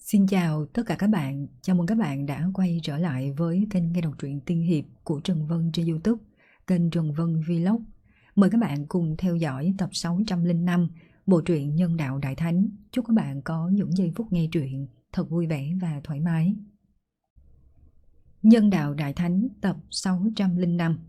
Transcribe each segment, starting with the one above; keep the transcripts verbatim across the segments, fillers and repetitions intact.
Xin chào tất cả các bạn, chào mừng các bạn đã quay trở lại với kênh nghe đọc truyện tiên hiệp của Trần Vân trên YouTube, kênh Trần Vân Vlog. Mời các bạn cùng theo dõi tập sáu trăm lẻ năm bộ truyện Nhân đạo Đại Thánh. Chúc các bạn có những giây phút nghe truyện thật vui vẻ và thoải mái. Nhân đạo Đại Thánh tập sáu trăm lẻ năm.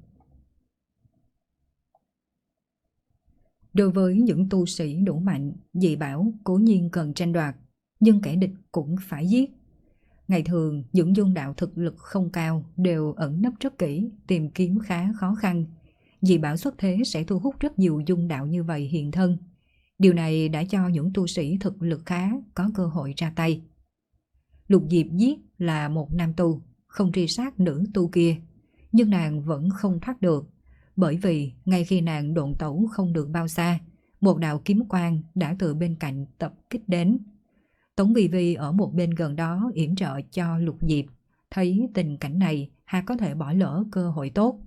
Đối với những tu sĩ đủ mạnh, dị bảo cố nhiên cần tranh đoạt, nhưng kẻ địch cũng phải giết. Ngày thường, những dung đạo thực lực không cao đều ẩn nấp rất kỹ, tìm kiếm khá khó khăn. Dị bảo xuất thế sẽ thu hút rất nhiều dung đạo như vậy hiện thân. Điều này đã cho những tu sĩ thực lực khá có cơ hội ra tay. Lục Diệp giết là một nam tu, không truy sát nữ tu kia, nhưng nàng vẫn không thoát được, bởi vì ngay khi nàng độn tẩu không được bao xa, một đạo kiếm quang đã từ bên cạnh tập kích đến. Tống Vi Vi ở một bên gần đó yểm trợ cho Lục Diệp, thấy tình cảnh này hà có thể bỏ lỡ cơ hội tốt.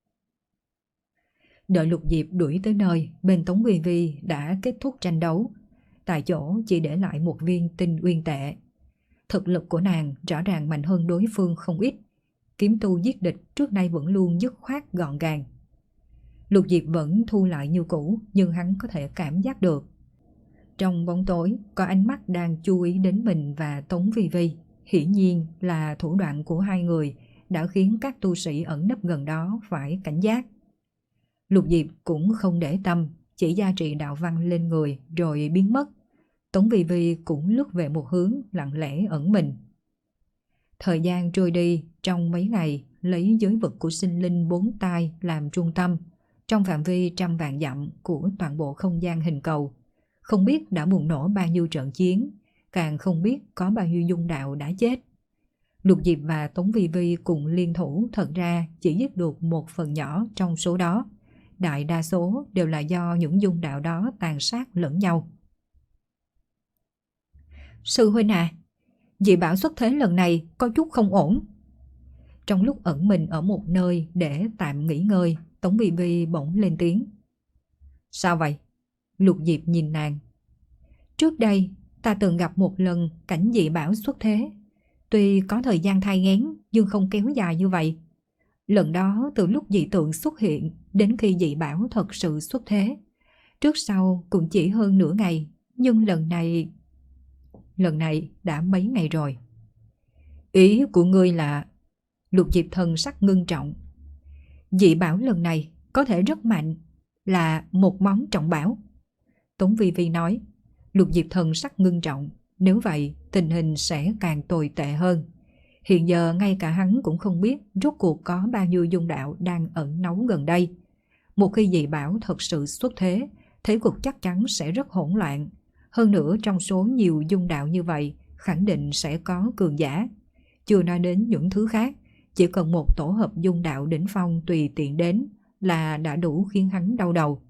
Đợi Lục Diệp đuổi tới nơi, bên Tống Vi Vi đã kết thúc tranh đấu. Tại chỗ chỉ để lại một viên tinh uyên tệ. Thực lực của nàng rõ ràng mạnh hơn đối phương không ít. Kiếm tu giết địch trước nay vẫn luôn dứt khoát gọn gàng. Lục Diệp vẫn thu lại như cũ, nhưng hắn có thể cảm giác được trong bóng tối có ánh mắt đang chú ý đến mình và Tống Vi Vi. Hiển nhiên là thủ đoạn của hai người đã khiến các tu sĩ ẩn nấp gần đó phải cảnh giác. Lục Diệp cũng không để tâm, chỉ gia trị đạo văn lên người rồi biến mất. Tống Vi Vi cũng lướt về một hướng, lặng lẽ ẩn mình. Thời gian trôi đi, trong mấy ngày lấy giới vực của sinh linh bốn tai làm trung tâm, trong phạm vi trăm vạn dặm của toàn bộ không gian hình cầu, không biết đã bùng nổ bao nhiêu trận chiến, càng không biết có bao nhiêu dung đạo đã chết. Lục Diệp và Tống Vi Vi cùng liên thủ thật ra chỉ giết được một phần nhỏ trong số đó. Đại đa số đều là do những dung đạo đó tàn sát lẫn nhau. Sư huynh à, dị bảo xuất thế lần này có chút không ổn. Trong lúc ẩn mình ở một nơi để tạm nghỉ ngơi, Tống Vi Vi bỗng lên tiếng. Sao vậy? Lục Diệp nhìn nàng. Trước đây ta từng gặp một lần cảnh dị bảo xuất thế. Tuy có thời gian thai nghén nhưng không kéo dài như vậy. Lần đó từ lúc dị tượng xuất hiện đến khi dị bảo thật sự xuất thế, trước sau cũng chỉ hơn nửa ngày. Nhưng lần này... Lần này đã mấy ngày rồi. Ý của ngươi là... Lục Diệp thần sắc ngưng trọng. Dị bảo lần này có thể rất mạnh, là một món trọng bảo. Tống Vi Vi nói. Lục Diệp thần sắc ngưng trọng. Nếu vậy tình hình sẽ càng tồi tệ hơn. Hiện giờ ngay cả hắn cũng không biết rốt cuộc có bao nhiêu dung đạo đang ẩn náu gần đây. Một khi dị bảo thật sự xuất thế, thế cục chắc chắn sẽ rất hỗn loạn. Hơn nữa trong số nhiều dung đạo như vậy, khẳng định sẽ có cường giả. Chưa nói đến những thứ khác, chỉ cần một tổ hợp dung đạo đỉnh phong tùy tiện đến là đã đủ khiến hắn đau đầu.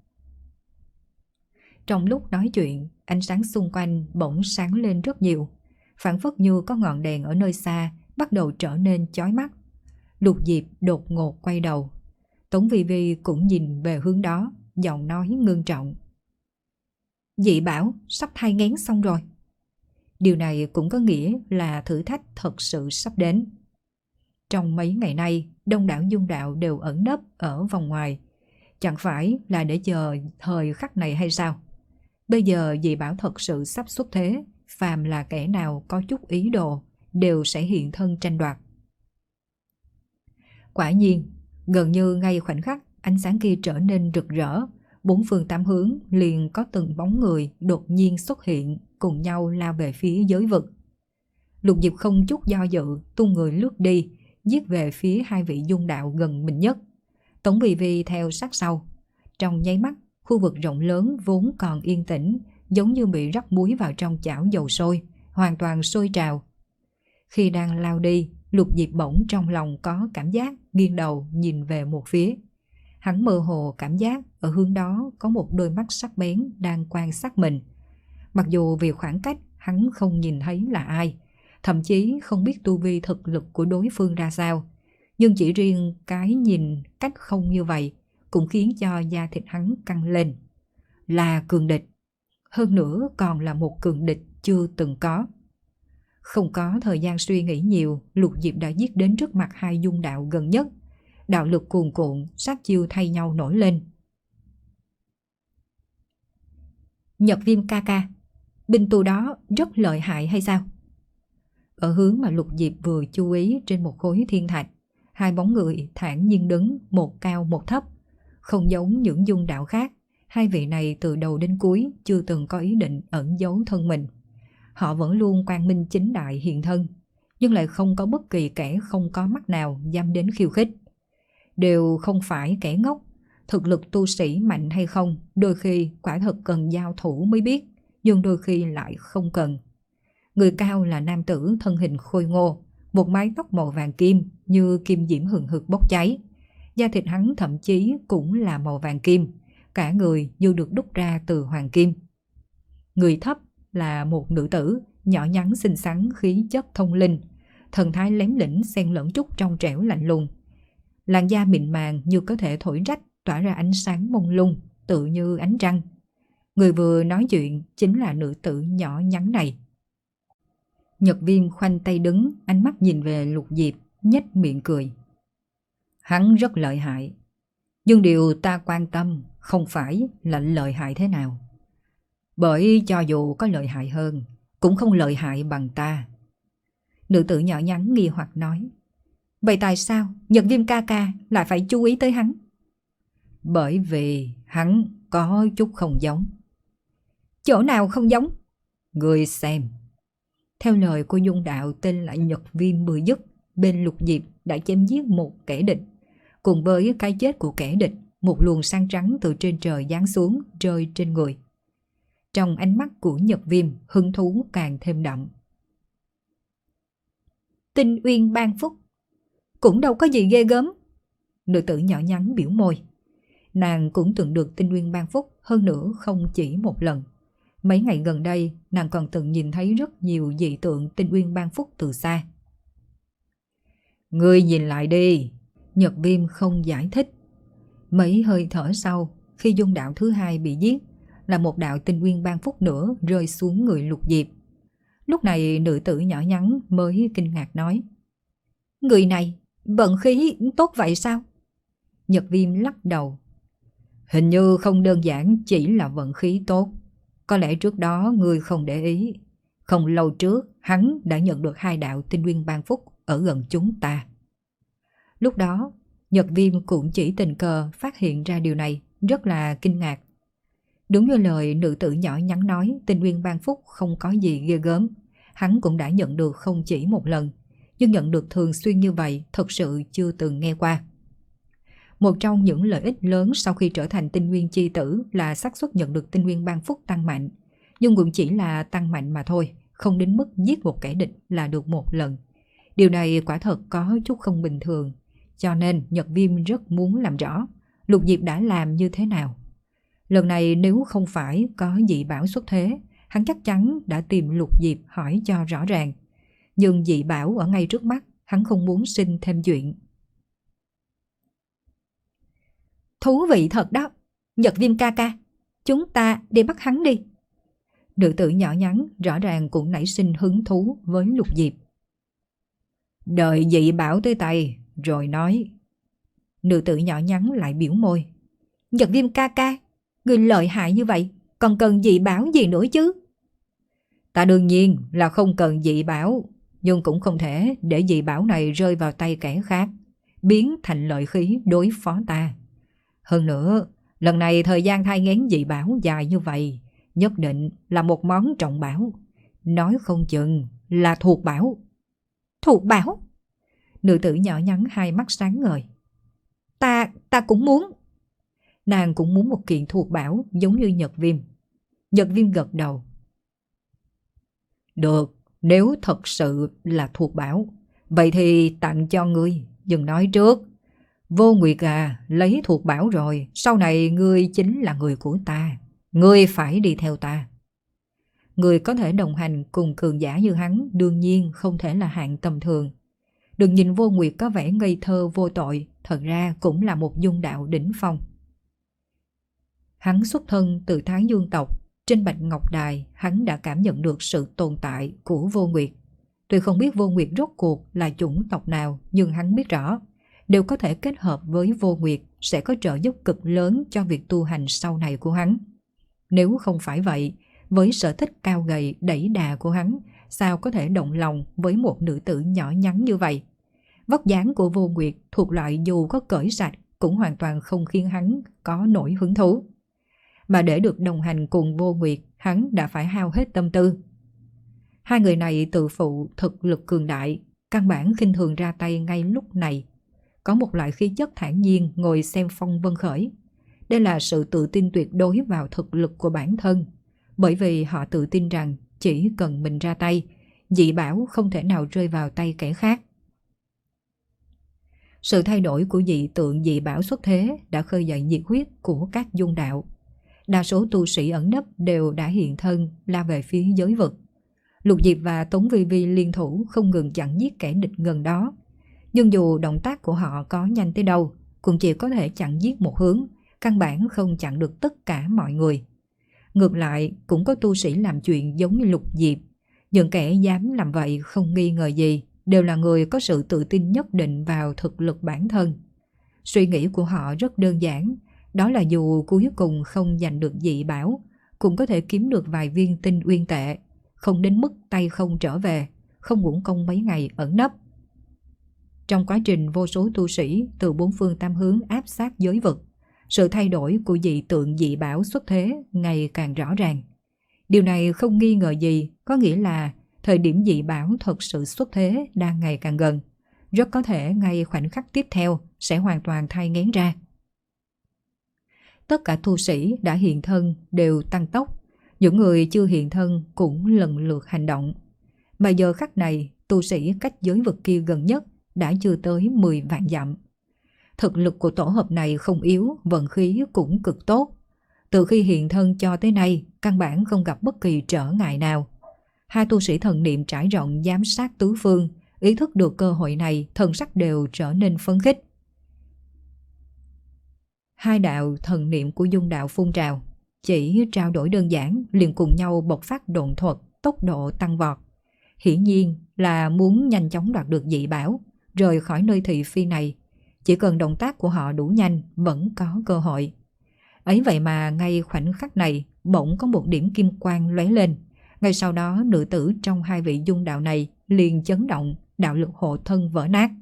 Trong lúc nói chuyện, ánh sáng xung quanh bỗng sáng lên rất nhiều, phảng phất như có ngọn đèn ở nơi xa bắt đầu trở nên chói mắt. Lục Diệp đột ngột quay đầu. Tống Vi Vi cũng nhìn về hướng đó, giọng nói ngưng trọng. Dị bảo sắp thai nghén xong rồi. Điều này cũng có nghĩa là thử thách thật sự sắp đến. Trong mấy ngày nay, đông đảo dung đạo đều ẩn nấp ở vòng ngoài. Chẳng phải là để chờ thời khắc này hay sao? Bây giờ dị bảo thật sự sắp xuất thế, phàm là kẻ nào có chút ý đồ đều sẽ hiện thân tranh đoạt. Quả nhiên, gần như ngay khoảnh khắc ánh sáng kia trở nên rực rỡ, bốn phương tám hướng liền có từng bóng người đột nhiên xuất hiện, cùng nhau lao về phía giới vực. Lục Diệp không chút do dự, tung người lướt đi, giết về phía hai vị dung đạo gần mình nhất. Tống Vi Vi theo sát sau. Trong nháy mắt, khu vực rộng lớn vốn còn yên tĩnh, giống như bị rắc muối vào trong chảo dầu sôi, hoàn toàn sôi trào. Khi đang lao đi, Lục Diệp bỗng trong lòng có cảm giác nghiêng đầu nhìn về một phía. Hắn mơ hồ cảm giác ở hướng đó có một đôi mắt sắc bén đang quan sát mình. Mặc dù vì khoảng cách hắn không nhìn thấy là ai, thậm chí không biết tu vi thực lực của đối phương ra sao, nhưng chỉ riêng cái nhìn cách không như vậy cũng khiến cho da thịt hắn căng lên. Là cường địch, hơn nữa còn là một cường địch chưa từng có. Không có thời gian suy nghĩ nhiều, Lục Diệp đã giết đến trước mặt hai dung đạo gần nhất. Đạo lực cuồn cuộn, sát chiêu thay nhau nổi lên. Nhật Viêm ca ca, binh tù đó rất lợi hại hay sao? Ở hướng mà Lục Diệp vừa chú ý, trên một khối thiên thạch, hai bóng người thản nhiên đứng, một cao một thấp. Không giống những dung đạo khác, hai vị này từ đầu đến cuối chưa từng có ý định ẩn giấu thân mình. Họ vẫn luôn quang minh chính đại hiện thân, nhưng lại không có bất kỳ kẻ không có mắt nào dám đến khiêu khích. Đều không phải kẻ ngốc, thực lực tu sĩ mạnh hay không, đôi khi quả thật cần giao thủ mới biết, nhưng đôi khi lại không cần. Người cao là nam tử thân hình khôi ngô, một mái tóc màu vàng kim như kim diễm hừng hực bốc cháy. Da thịt hắn thậm chí cũng là màu vàng kim, cả người như được đúc ra từ hoàng kim. Người thấp là một nữ tử, nhỏ nhắn xinh xắn, khí chất thông linh, thần thái lém lĩnh xen lẫn chút trong trẻo lạnh lùng. Làn da mịn màng như có thể thổi rách, tỏa ra ánh sáng mông lung, tự như ánh trăng. Người vừa nói chuyện chính là nữ tử nhỏ nhắn này. Nhật Viêm khoanh tay đứng, ánh mắt nhìn về Lục Diệp, nhếch miệng cười. Hắn rất lợi hại, nhưng điều ta quan tâm không phải là lợi hại thế nào. Bởi cho dù có lợi hại hơn, cũng không lợi hại bằng ta. Nữ tử nhỏ nhắn nghi hoặc nói. Vậy tại sao Nhật Viêm ca ca lại phải chú ý tới hắn? Bởi vì hắn có chút không giống. Chỗ nào không giống? Người xem. Theo lời của dung đạo tên là Nhật Viêm vừa dứt, bên Lục Diệp đã chém giết một kẻ địch. Cùng với cái chết của kẻ địch, một luồng sáng trắng từ trên trời giáng xuống, rơi trên người. Trong ánh mắt của Nhật Viêm, hứng thú càng thêm đậm. Tinh Uyên ban phúc, cũng đâu có gì ghê gớm. Nữ tử nhỏ nhắn biểu môi. Nàng cũng từng được Tinh Uyên ban phúc, hơn nữa không chỉ một lần. Mấy ngày gần đây, nàng còn từng nhìn thấy rất nhiều dị tượng Tinh Uyên ban phúc từ xa. Ngươi nhìn lại đi. Nhật Viêm không giải thích. Mấy hơi thở sau, khi dung đạo thứ hai bị giết, là một đạo Tinh Uyên ban phúc nữa rơi xuống người Lục Diệp. Lúc này nữ tử nhỏ nhắn mới kinh ngạc nói. Người này, vận khí tốt vậy sao? Nhật Viêm lắc đầu. Hình như không đơn giản chỉ là vận khí tốt. Có lẽ trước đó ngươi không để ý. Không lâu trước, hắn đã nhận được hai đạo Tinh Uyên ban phúc ở gần chúng ta. Lúc đó, Nhật Viêm cũng chỉ tình cờ phát hiện ra điều này, rất là kinh ngạc. Đúng như lời nữ tử nhỏ nhắn nói, Tinh Uyên ban phúc không có gì ghê gớm. Hắn cũng đã nhận được không chỉ một lần, nhưng nhận được thường xuyên như vậy thật sự chưa từng nghe qua. Một trong những lợi ích lớn sau khi trở thành Tinh Nguyên chi tử là xác suất nhận được Tinh Nguyên ban phúc tăng mạnh, nhưng cũng chỉ là tăng mạnh mà thôi, không đến mức giết một kẻ địch là được một lần. Điều này quả thật có chút không bình thường, cho nên Nhật Viêm rất muốn làm rõ Lục Diệp đã làm như thế nào. Lần này nếu không phải có dị bảo xuất thế, hắn chắc chắn đã tìm Lục Diệp hỏi cho rõ ràng. Nhưng dị bảo ở ngay trước mắt, hắn không muốn sinh thêm chuyện. Thú vị thật đó, Nhật Viêm ca ca, chúng ta đi bắt hắn đi. Nữ tử nhỏ nhắn rõ ràng cũng nảy sinh hứng thú với Lục Diệp. Đợi dị bảo tới tay rồi nói. Nữ tử nhỏ nhắn lại biểu môi. Nhật Viêm ca ca, người lợi hại như vậy, còn cần dị bảo gì nữa chứ? Ta đương nhiên là không cần dị bảo, nhưng cũng không thể để dị bảo này rơi vào tay kẻ khác, biến thành lợi khí đối phó ta. Hơn nữa, lần này thời gian thai nghén dị bảo dài như vậy, nhất định là một món trọng bảo. Nói không chừng là thuộc bảo. Thuộc bảo? Nữ tử nhỏ nhắn hai mắt sáng ngời. Ta, ta cũng muốn. Nàng cũng muốn một kiện thuộc bảo giống như Nhật Viêm. Nhật Viêm gật đầu. Được, nếu thật sự là thuộc bảo, vậy thì tặng cho ngươi. Đừng nói trước. Vô Nguyệt à, lấy thuộc bảo rồi, sau này ngươi chính là người của ta. Ngươi phải đi theo ta. Người có thể đồng hành cùng cường giả như hắn đương nhiên không thể là hạng tầm thường. Đừng nhìn Vô Nguyệt có vẻ ngây thơ vô tội, thật ra cũng là một dung đạo đỉnh phong. Hắn xuất thân từ Thái Dương tộc, trên Bạch Ngọc Đài hắn đã cảm nhận được sự tồn tại của Vô Nguyệt. Tuy không biết Vô Nguyệt rốt cuộc là chủng tộc nào, nhưng hắn biết rõ, đều có thể kết hợp với Vô Nguyệt sẽ có trợ giúp cực lớn cho việc tu hành sau này của hắn. Nếu không phải vậy, với sở thích cao gầy đẩy đà của hắn, sao có thể động lòng với một nữ tử nhỏ nhắn như vậy? Vóc dáng của Vô Nguyệt thuộc loại dù có cởi sạch cũng hoàn toàn không khiến hắn có nổi hứng thú. Mà để được đồng hành cùng Vô Nguyệt, hắn đã phải hao hết tâm tư. Hai người này tự phụ thực lực cường đại, căn bản khinh thường ra tay ngay lúc này. Có một loại khí chất thản nhiên ngồi xem phong vân khởi. Đây là sự tự tin tuyệt đối vào thực lực của bản thân, bởi vì họ tự tin rằng chỉ cần mình ra tay, dị bảo không thể nào rơi vào tay kẻ khác. Sự thay đổi của dị tượng dị bảo xuất thế đã khơi dậy nhiệt huyết của các dung đạo. Đa số tu sĩ ẩn nấp đều đã hiện thân la về phía giới vực. Lục Diệp và Tống Vi Vi liên thủ không ngừng chặn giết kẻ địch gần đó. Nhưng dù động tác của họ có nhanh tới đâu, cũng chỉ có thể chặn giết một hướng, căn bản không chặn được tất cả mọi người. Ngược lại, cũng có tu sĩ làm chuyện giống như Lục Diệp. Những kẻ dám làm vậy không nghi ngờ gì, đều là người có sự tự tin nhất định vào thực lực bản thân. Suy nghĩ của họ rất đơn giản, đó là dù cuối cùng không giành được dị bảo, cũng có thể kiếm được vài viên tinh uyên tệ, không đến mức tay không trở về, không uổng công mấy ngày ẩn nấp. Trong quá trình vô số tu sĩ từ bốn phương tám hướng áp sát giới vực, sự thay đổi của dị tượng dị bảo xuất thế ngày càng rõ ràng. Điều này không nghi ngờ gì, có nghĩa là thời điểm dị bảo thật sự xuất thế đang ngày càng gần. Rất có thể ngay khoảnh khắc tiếp theo sẽ hoàn toàn thay ngén ra. Tất cả tu sĩ đã hiện thân đều tăng tốc, những người chưa hiện thân cũng lần lượt hành động. Mà giờ khắc này, tu sĩ cách giới vực kia gần nhất đã chưa tới mười vạn dặm. Thực lực của tổ hợp này không yếu, vận khí cũng cực tốt. Từ khi hiện thân cho tới nay, căn bản không gặp bất kỳ trở ngại nào. Hai tu sĩ thần niệm trải rộng giám sát tứ phương, ý thức được cơ hội này, thần sắc đều trở nên phấn khích. Hai đạo thần niệm của dung đạo phun trào, chỉ trao đổi đơn giản liền cùng nhau bộc phát độn thuật, tốc độ tăng vọt. Hiển nhiên là muốn nhanh chóng đoạt được dị bảo, rời khỏi nơi thị phi này. Chỉ cần động tác của họ đủ nhanh, vẫn có cơ hội. Ấy vậy mà ngay khoảnh khắc này, bỗng có một điểm kim quang lóe lên. Ngay sau đó, nữ tử trong hai vị dung đạo này liền chấn động, đạo lực hộ thân vỡ nát.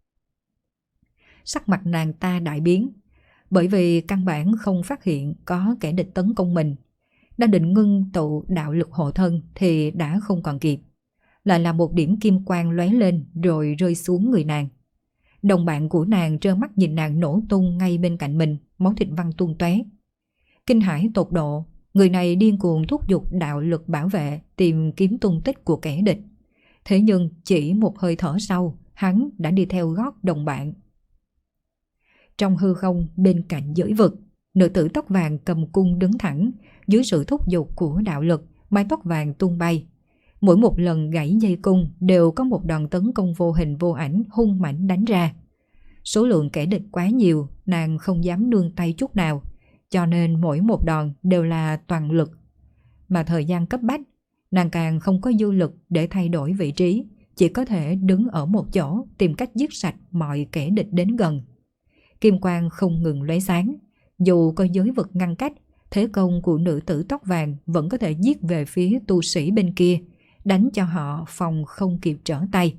Sắc mặt nàng ta đại biến, bởi vì căn bản không phát hiện có kẻ địch tấn công mình. Đang định ngưng tụ đạo lực hộ thân thì đã không còn kịp. Lại là một điểm kim quang lóe lên rồi rơi xuống người nàng. Đồng bạn của nàng trơ mắt nhìn nàng nổ tung ngay bên cạnh mình, máu thịt văng tung tóe. Kinh hãi tột độ, người này điên cuồng thúc giục đạo lực bảo vệ, tìm kiếm tung tích của kẻ địch. Thế nhưng chỉ một hơi thở sau, hắn đã đi theo gót đồng bạn. Trong hư không bên cạnh giới vực, nữ tử tóc vàng cầm cung đứng thẳng, dưới sự thúc giục của đạo lực, mái tóc vàng tung bay. Mỗi một lần gãy dây cung đều có một đòn tấn công vô hình vô ảnh hung mãnh đánh ra. Số lượng kẻ địch quá nhiều, nàng không dám nương tay chút nào, cho nên mỗi một đòn đều là toàn lực. Mà thời gian cấp bách, nàng càng không có dư lực để thay đổi vị trí, chỉ có thể đứng ở một chỗ tìm cách giết sạch mọi kẻ địch đến gần. Kim quang không ngừng lóe sáng, dù có giới vực ngăn cách, thế công của nữ tử tóc vàng vẫn có thể giết về phía tu sĩ bên kia, đánh cho họ phòng không kịp trở tay.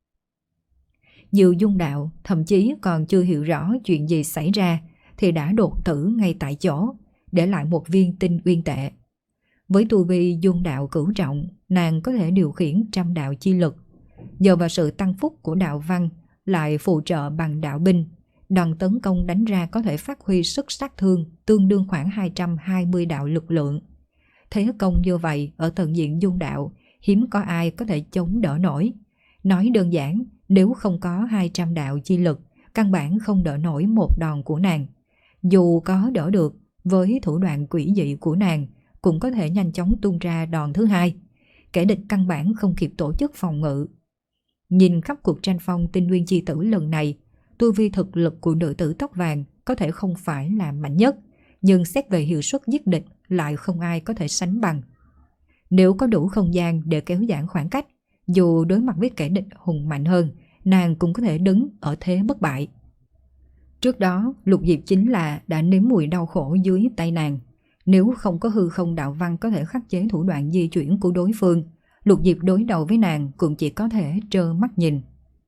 Nhiều dung đạo thậm chí còn chưa hiểu rõ chuyện gì xảy ra thì đã đột tử ngay tại chỗ, để lại một viên tinh uyên tệ. Với tu vi dung đạo cửu trọng, nàng có thể điều khiển trăm đạo chi lực. Nhờ vào sự tăng phúc của đạo văn, lại phụ trợ bằng đạo binh, đòn tấn công đánh ra có thể phát huy sức sát thương tương đương khoảng hai trăm hai mươi đạo lực lượng. Thế công như vậy ở tầng diện dung đạo, hiếm có ai có thể chống đỡ nổi. Nói đơn giản, nếu không có hai trăm đạo chi lực, căn bản không đỡ nổi một đòn của nàng. Dù có đỡ được, với thủ đoạn quỷ dị của nàng, cũng có thể nhanh chóng tung ra đòn thứ hai. Kẻ địch căn bản không kịp tổ chức phòng ngự. Nhìn khắp cuộc tranh phong tinh nguyên chi tử lần này, tu vi thực lực của nữ tử tóc vàng có thể không phải là mạnh nhất, nhưng xét về hiệu suất giết địch lại không ai có thể sánh bằng. Nếu có đủ không gian để kéo giãn khoảng cách, Dù đối mặt với kẻ địch hùng mạnh hơn, nàng cũng có thể đứng ở thế bất bại. Trước đó, Lục Diệp chính là đã nếm mùi đau khổ dưới tay nàng. Nếu không có hư không đạo văn có thể khắc chế thủ đoạn di chuyển của đối phương, Lục Diệp đối đầu với nàng cũng chỉ có thể trơ mắt nhìn.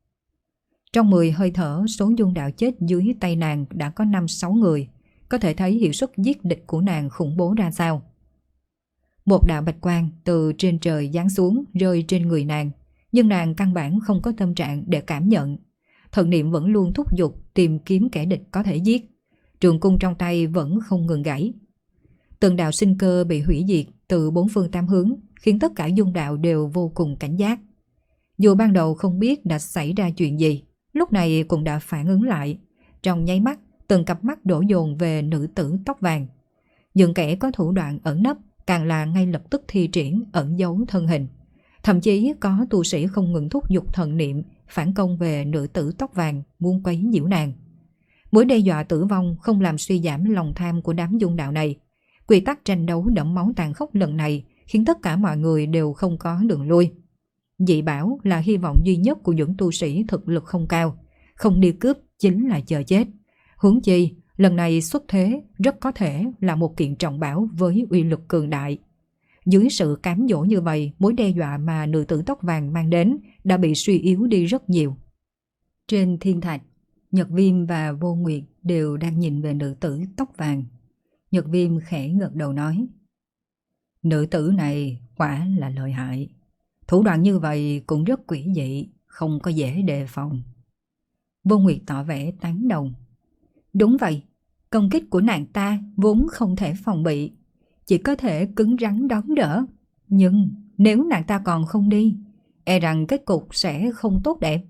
Trong mười hơi thở, số dung đạo chết dưới tay nàng đã có năm sáu người, có thể thấy hiệu suất giết địch của nàng khủng bố ra sao. Một đạo bạch quang từ trên trời giáng xuống rơi trên người nàng, nhưng nàng căn bản không có tâm trạng để cảm nhận. Thần niệm vẫn luôn thúc giục tìm kiếm kẻ địch có thể giết. Trường cung trong tay vẫn không ngừng gãy. Từng đạo sinh cơ bị hủy diệt từ bốn phương tám hướng, khiến tất cả dung đạo đều vô cùng cảnh giác. Dù ban đầu không biết đã xảy ra chuyện gì, lúc này cũng đã phản ứng lại. Trong nháy mắt, từng cặp mắt đổ dồn về nữ tử tóc vàng. Những kẻ có thủ đoạn ẩn nấp càng là ngay lập tức thi triển ẩn giấu thân hình. Thậm chí có tu sĩ không ngừng thúc giục thần niệm phản công về nữ tử tóc vàng, muốn quấy nhiễu nàng. Mối đe dọa tử vong không làm suy giảm lòng tham của đám dung đạo này. Quy tắc tranh đấu đẫm máu tàn khốc lần này khiến tất cả mọi người đều không có đường lui. Dị bảo là hy vọng duy nhất của những tu sĩ thực lực không cao, không đi cướp chính là chờ chết. Huống chi, lần này xuất thế rất có thể là một kiện trọng bảo với uy lực cường đại. Dưới sự cám dỗ như vậy, mối đe dọa mà nữ tử tóc vàng mang đến đã bị suy yếu đi rất nhiều. Trên thiên thạch, Nhật Viêm và Vô Nguyệt đều đang nhìn về nữ tử tóc vàng. Nhật Viêm khẽ gật đầu nói: Nữ tử này quả là lợi hại. Thủ đoạn như vậy cũng rất quỷ dị, không có dễ đề phòng. Vô Nguyệt tỏ vẻ tán đồng: Đúng vậy, công kích của nàng ta vốn không thể phòng bị, chỉ có thể cứng rắn đón đỡ. Nhưng nếu nàng ta còn không đi, e rằng kết cục sẽ không tốt đẹp.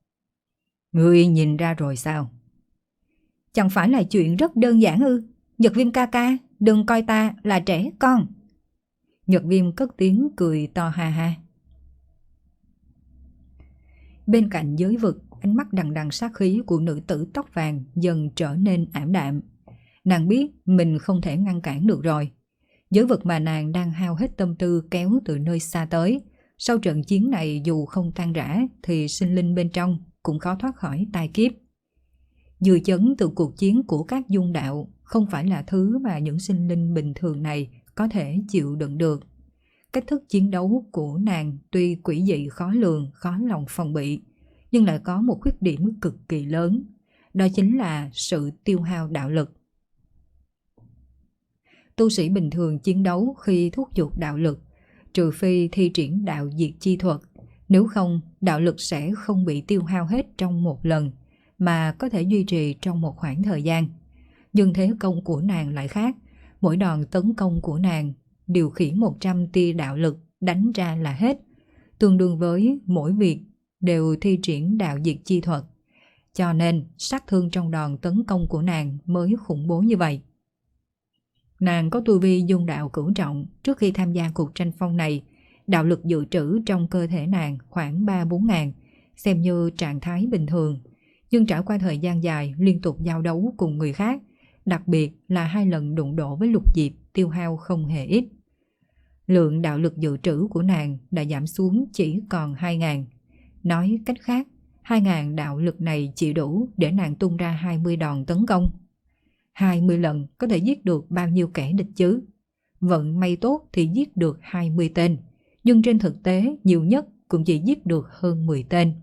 Ngươi nhìn ra rồi sao? Chẳng phải là chuyện rất đơn giản ư? Nhật Viêm ca ca, đừng coi ta là trẻ con. Nhật Viêm cất tiếng cười to ha ha. Bên cạnh giới vực, ánh mắt đằng đằng sát khí của nữ tử tóc vàng dần trở nên ảm đạm. Nàng biết mình không thể ngăn cản được rồi. Giới vực mà nàng đang hao hết tâm tư kéo từ nơi xa tới. Sau trận chiến này dù không tan rã thì sinh linh bên trong cũng khó thoát khỏi tai kiếp. Dư chấn từ cuộc chiến của các dung đạo không phải là thứ mà những sinh linh bình thường này có thể chịu đựng được. Cách thức chiến đấu của nàng tuy quỷ dị khó lường, khó lòng phòng bị, nhưng lại có một khuyết điểm cực kỳ lớn. Đó chính là sự tiêu hao đạo lực. Tu sĩ bình thường chiến đấu khi thúc giục đạo lực, trừ phi thi triển đạo diệt chi thuật, nếu không đạo lực sẽ không bị tiêu hao hết trong một lần, mà có thể duy trì trong một khoảng thời gian. Nhưng thế công của nàng lại khác, mỗi đòn tấn công của nàng điều khiển một trăm tia đạo lực đánh ra là hết, tương đương với mỗi việc đều thi triển đạo diệt chi thuật. Cho nên sát thương trong đòn tấn công của nàng mới khủng bố như vậy. Nàng có tu vi dung đạo cửu trọng, trước khi tham gia cuộc tranh phong này, đạo lực dự trữ trong cơ thể nàng khoảng ba bốn ngàn, xem như trạng thái bình thường. Nhưng trải qua thời gian dài liên tục giao đấu cùng người khác, đặc biệt là hai lần đụng độ với Lục Diệp tiêu hao không hề ít. Lượng đạo lực dự trữ của nàng đã giảm xuống chỉ còn hai ngàn. Nói cách khác, hai ngàn đạo lực này chỉ đủ để nàng tung ra hai mươi đòn tấn công. hai mươi lần có thể giết được bao nhiêu kẻ địch chứ? Vận may tốt thì giết được hai mươi tên, nhưng trên thực tế nhiều nhất cũng chỉ giết được hơn mười tên.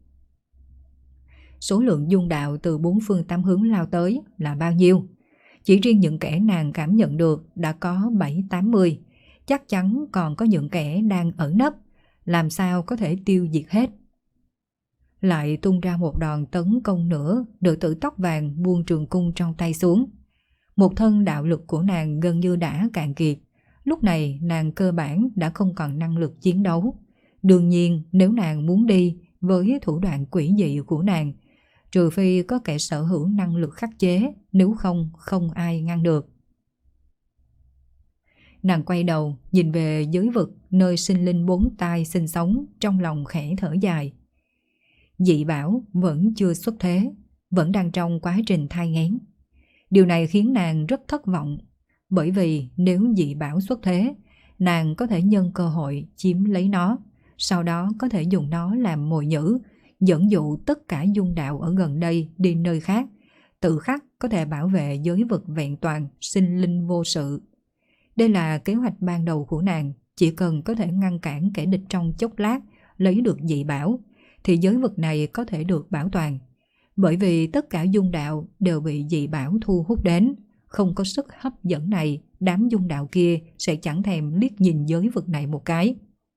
Số lượng dung đạo từ bốn phương tám hướng lao tới là bao nhiêu? Chỉ riêng những kẻ nàng cảm nhận được đã có bảy tám mươi, chắc chắn còn có những kẻ đang ẩn nấp, làm sao có thể tiêu diệt hết. Lại tung ra một đòn tấn công nữa, nữ tử tóc vàng buông trường cung trong tay xuống. Một thân đạo lực của nàng gần như đã cạn kiệt. Lúc này nàng cơ bản đã không còn năng lực chiến đấu. Đương nhiên nếu nàng muốn đi với thủ đoạn quỷ dị của nàng, trừ phi có kẻ sở hữu năng lực khắc chế, nếu không không ai ngăn được. Nàng quay đầu nhìn về giới vực nơi sinh linh bốn tai sinh sống, trong lòng khẽ thở dài. Dị bảo vẫn chưa xuất thế, vẫn đang trong quá trình thai nghén. Điều này khiến nàng rất thất vọng, bởi vì nếu dị bảo xuất thế, nàng có thể nhân cơ hội chiếm lấy nó, sau đó có thể dùng nó làm mồi nhử, dẫn dụ tất cả dung đạo ở gần đây đi nơi khác, tự khắc có thể bảo vệ giới vực vẹn toàn, sinh linh vô sự. Đây là kế hoạch ban đầu của nàng, chỉ cần có thể ngăn cản kẻ địch trong chốc lát, lấy được dị bảo, thì giới vực này có thể được bảo toàn. Bởi vì tất cả dung đạo đều bị dị bảo thu hút đến, không có sức hấp dẫn này, đám dung đạo kia sẽ chẳng thèm liếc nhìn giới vực này một cái.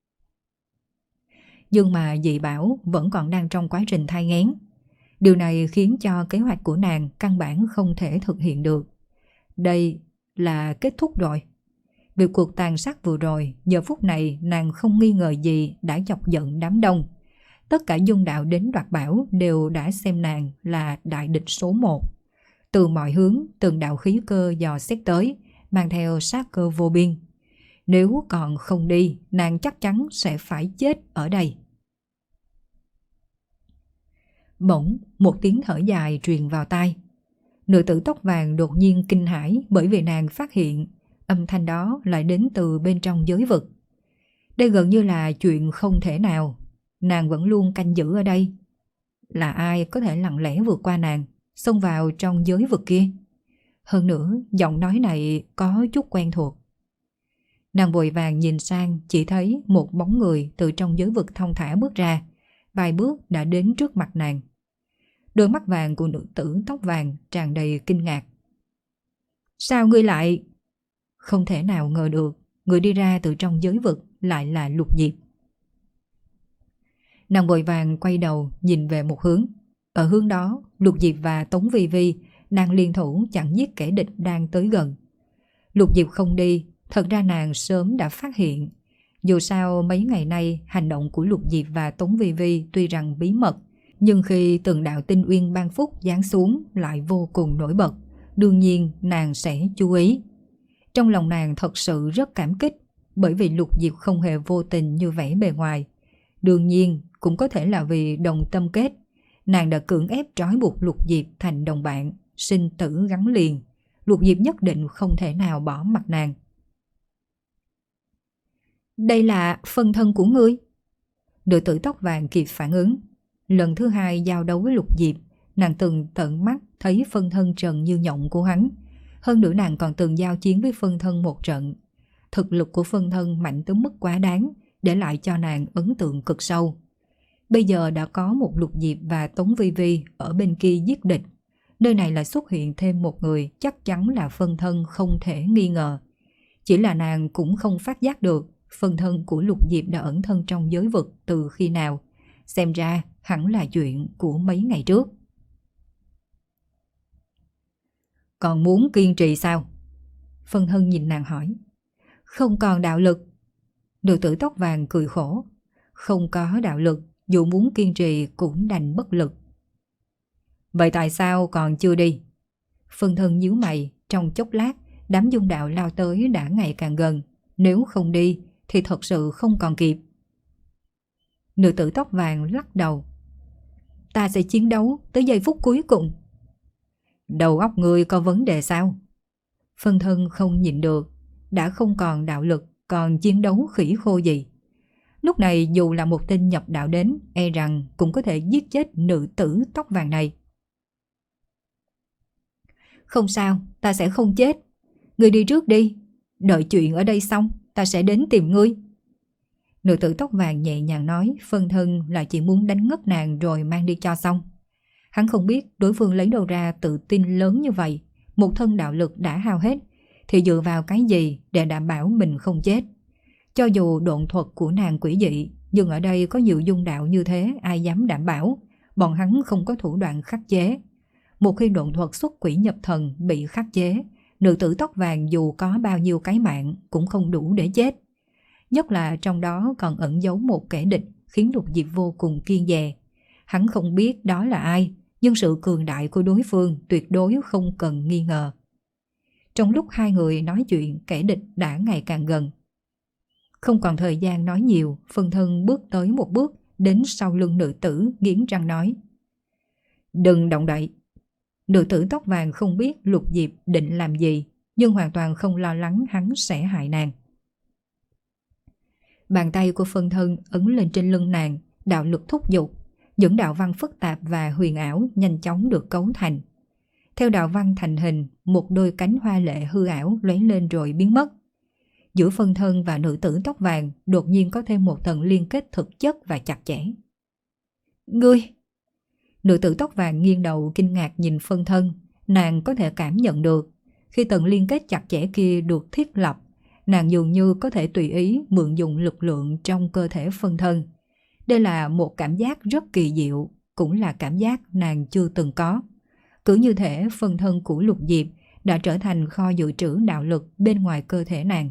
Nhưng mà dị bảo vẫn còn đang trong quá trình thai nghén. Điều này khiến cho kế hoạch của nàng căn bản không thể thực hiện được. Đây là kết thúc rồi. Vì cuộc tàn sát vừa rồi, giờ phút này nàng không nghi ngờ gì đã chọc giận đám đông. Tất cả dung đạo đến đoạt bảo đều đã xem nàng là đại địch số một. Từ mọi hướng, từng đạo khí cơ dò xét tới, mang theo sát cơ vô biên. Nếu còn không đi, nàng chắc chắn sẽ phải chết ở đây. Bỗng, một tiếng thở dài truyền vào tai. Nữ tử tóc vàng đột nhiên kinh hãi bởi vì nàng phát hiện âm thanh đó lại đến từ bên trong giới vực. Đây gần như là chuyện không thể nào. Nàng vẫn luôn canh giữ ở đây. Là ai có thể lặng lẽ vượt qua nàng, xông vào trong giới vực kia? Hơn nữa, giọng nói này có chút quen thuộc. Nàng vội vàng nhìn sang, chỉ thấy một bóng người từ trong giới vực thong thả bước ra, vài bước đã đến trước mặt nàng. Đôi mắt vàng của nữ tử tóc vàng tràn đầy kinh ngạc. Sao ngươi lại... Không thể nào ngờ được, người đi ra từ trong giới vực lại là Lục Diệp. Nàng vội vàng quay đầu nhìn về một hướng. Ở hướng đó, Lục Diệp và Tống Vi Vi đang liên thủ chặn giết kẻ địch đang tới gần. Lục Diệp không đi, thật ra nàng sớm đã phát hiện. Dù sao mấy ngày nay hành động của Lục Diệp và Tống Vi Vi tuy rằng bí mật, nhưng khi từng đạo tinh uyên ban phúc giáng xuống lại vô cùng nổi bật, đương nhiên nàng sẽ chú ý. Trong lòng nàng thật sự rất cảm kích, bởi vì Lục Diệp không hề vô tình như vẻ bề ngoài. Đương nhiên cũng có thể là vì đồng tâm kết, nàng đã cưỡng ép trói buộc Lục Diệp thành đồng bạn, sinh tử gắn liền. Lục Diệp nhất định không thể nào bỏ mặc nàng. Đây là phân thân của ngươi. Nữ tử tóc vàng kịp phản ứng. Lần thứ hai giao đấu với Lục Diệp, nàng từng tận mắt thấy phân thân trần như nhộng của hắn. Hơn nữa nàng còn từng giao chiến với phân thân một trận. Thực lực của phân thân mạnh tới mức quá đáng, để lại cho nàng ấn tượng cực sâu. Bây giờ đã có một Lục Diệp và Tống Vi Vi ở bên kia giết địch. Nơi này lại xuất hiện thêm một người chắc chắn là phân thân không thể nghi ngờ. Chỉ là nàng cũng không phát giác được phân thân của Lục Diệp đã ẩn thân trong giới vực từ khi nào. Xem ra hẳn là chuyện của mấy ngày trước. Còn muốn kiên trì sao? Phân thân nhìn nàng hỏi. Không còn đạo lực. Nữ tử tóc vàng cười khổ. Không có đạo lực, dù muốn kiên trì cũng đành bất lực. Vậy tại sao còn chưa đi? Phân thân nhíu mày, trong chốc lát, đám dung đạo lao tới đã ngày càng gần. Nếu không đi thì thật sự không còn kịp. Nữ tử tóc vàng lắc đầu. Ta sẽ chiến đấu tới giây phút cuối cùng. Đầu óc ngươi có vấn đề sao? Phân thân không nhịn được. Đã không còn đạo lực, còn chiến đấu khỉ khô gì? Lúc này dù là một tên nhập đạo đến, e rằng cũng có thể giết chết nữ tử tóc vàng này. Không sao, ta sẽ không chết. Ngươi đi trước đi. Đợi chuyện ở đây xong, ta sẽ đến tìm ngươi. Nữ tử tóc vàng nhẹ nhàng nói, phân thân là chỉ muốn đánh ngất nàng rồi mang đi cho xong. Hắn không biết đối phương lấy đâu ra tự tin lớn như vậy. Một thân đạo lực đã hao hết, thì dựa vào cái gì để đảm bảo mình không chết? Cho dù độn thuật của nàng quỷ dị, nhưng ở đây có nhiều dung đạo như thế, ai dám đảm bảo bọn hắn không có thủ đoạn khắc chế. Một khi độn thuật xuất quỷ nhập thần bị khắc chế, nữ tử tóc vàng dù có bao nhiêu cái mạng cũng không đủ để chết. Nhất là trong đó còn ẩn giấu một kẻ địch khiến Lục Diệp vô cùng kiêng dè. Hắn không biết đó là ai, nhưng sự cường đại của đối phương tuyệt đối không cần nghi ngờ. Trong lúc hai người nói chuyện, kẻ địch đã ngày càng gần. Không còn thời gian nói nhiều, phân thân bước tới một bước, đến sau lưng nữ tử, nghiến răng nói. Đừng động đậy. Nữ tử tóc vàng không biết Lục Diệp định làm gì, nhưng hoàn toàn không lo lắng hắn sẽ hại nàng. Bàn tay của phân thân ấn lên trên lưng nàng, đạo lực thúc giục. Những đạo văn phức tạp và huyền ảo nhanh chóng được cấu thành. Theo đạo văn thành hình, một đôi cánh hoa lệ hư ảo lóe lên rồi biến mất. Giữa phân thân và nữ tử tóc vàng đột nhiên có thêm một tầng liên kết thực chất và chặt chẽ. Ngươi! Nữ tử tóc vàng nghiêng đầu kinh ngạc nhìn phân thân. Nàng có thể cảm nhận được, khi tầng liên kết chặt chẽ kia được thiết lập, nàng dường như có thể tùy ý mượn dùng lực lượng trong cơ thể phân thân. Đây là một cảm giác rất kỳ diệu, cũng là cảm giác nàng chưa từng có. Cứ như thể phân thân của Lục Diệp đã trở thành kho dự trữ đạo lực bên ngoài cơ thể nàng.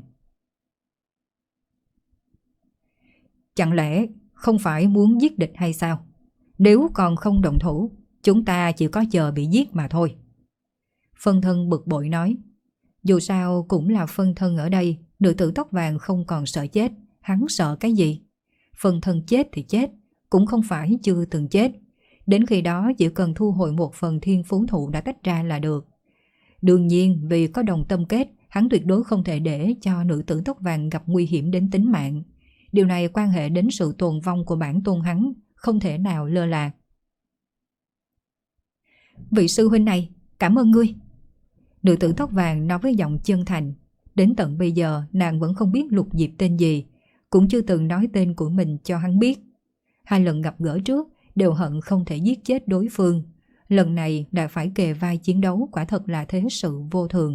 Chẳng lẽ không phải muốn giết địch hay sao? Nếu còn không động thủ, chúng ta chỉ có chờ bị giết mà thôi. Phân thân bực bội nói. Dù sao cũng là phân thân ở đây, nữ tử tóc vàng không còn sợ chết, hắn sợ cái gì? Phân thân chết thì chết, cũng không phải chưa từng chết. Đến khi đó chỉ cần thu hồi một phần thiên phú thụ đã tách ra là được. Đương nhiên vì có đồng tâm kết, hắn tuyệt đối không thể để cho nữ tử tóc vàng gặp nguy hiểm đến tính mạng. Điều này quan hệ đến sự tồn vong của bản tôn hắn, không thể nào lơ là. Vị sư huynh này, cảm ơn ngươi. Nữ tử tóc vàng nói với giọng chân thành. Đến tận bây giờ nàng vẫn không biết Lục Diệp tên gì, cũng chưa từng nói tên của mình cho hắn biết. Hai lần gặp gỡ trước đều hận không thể giết chết đối phương. Lần này đã phải kề vai chiến đấu, quả thật là thế sự vô thường.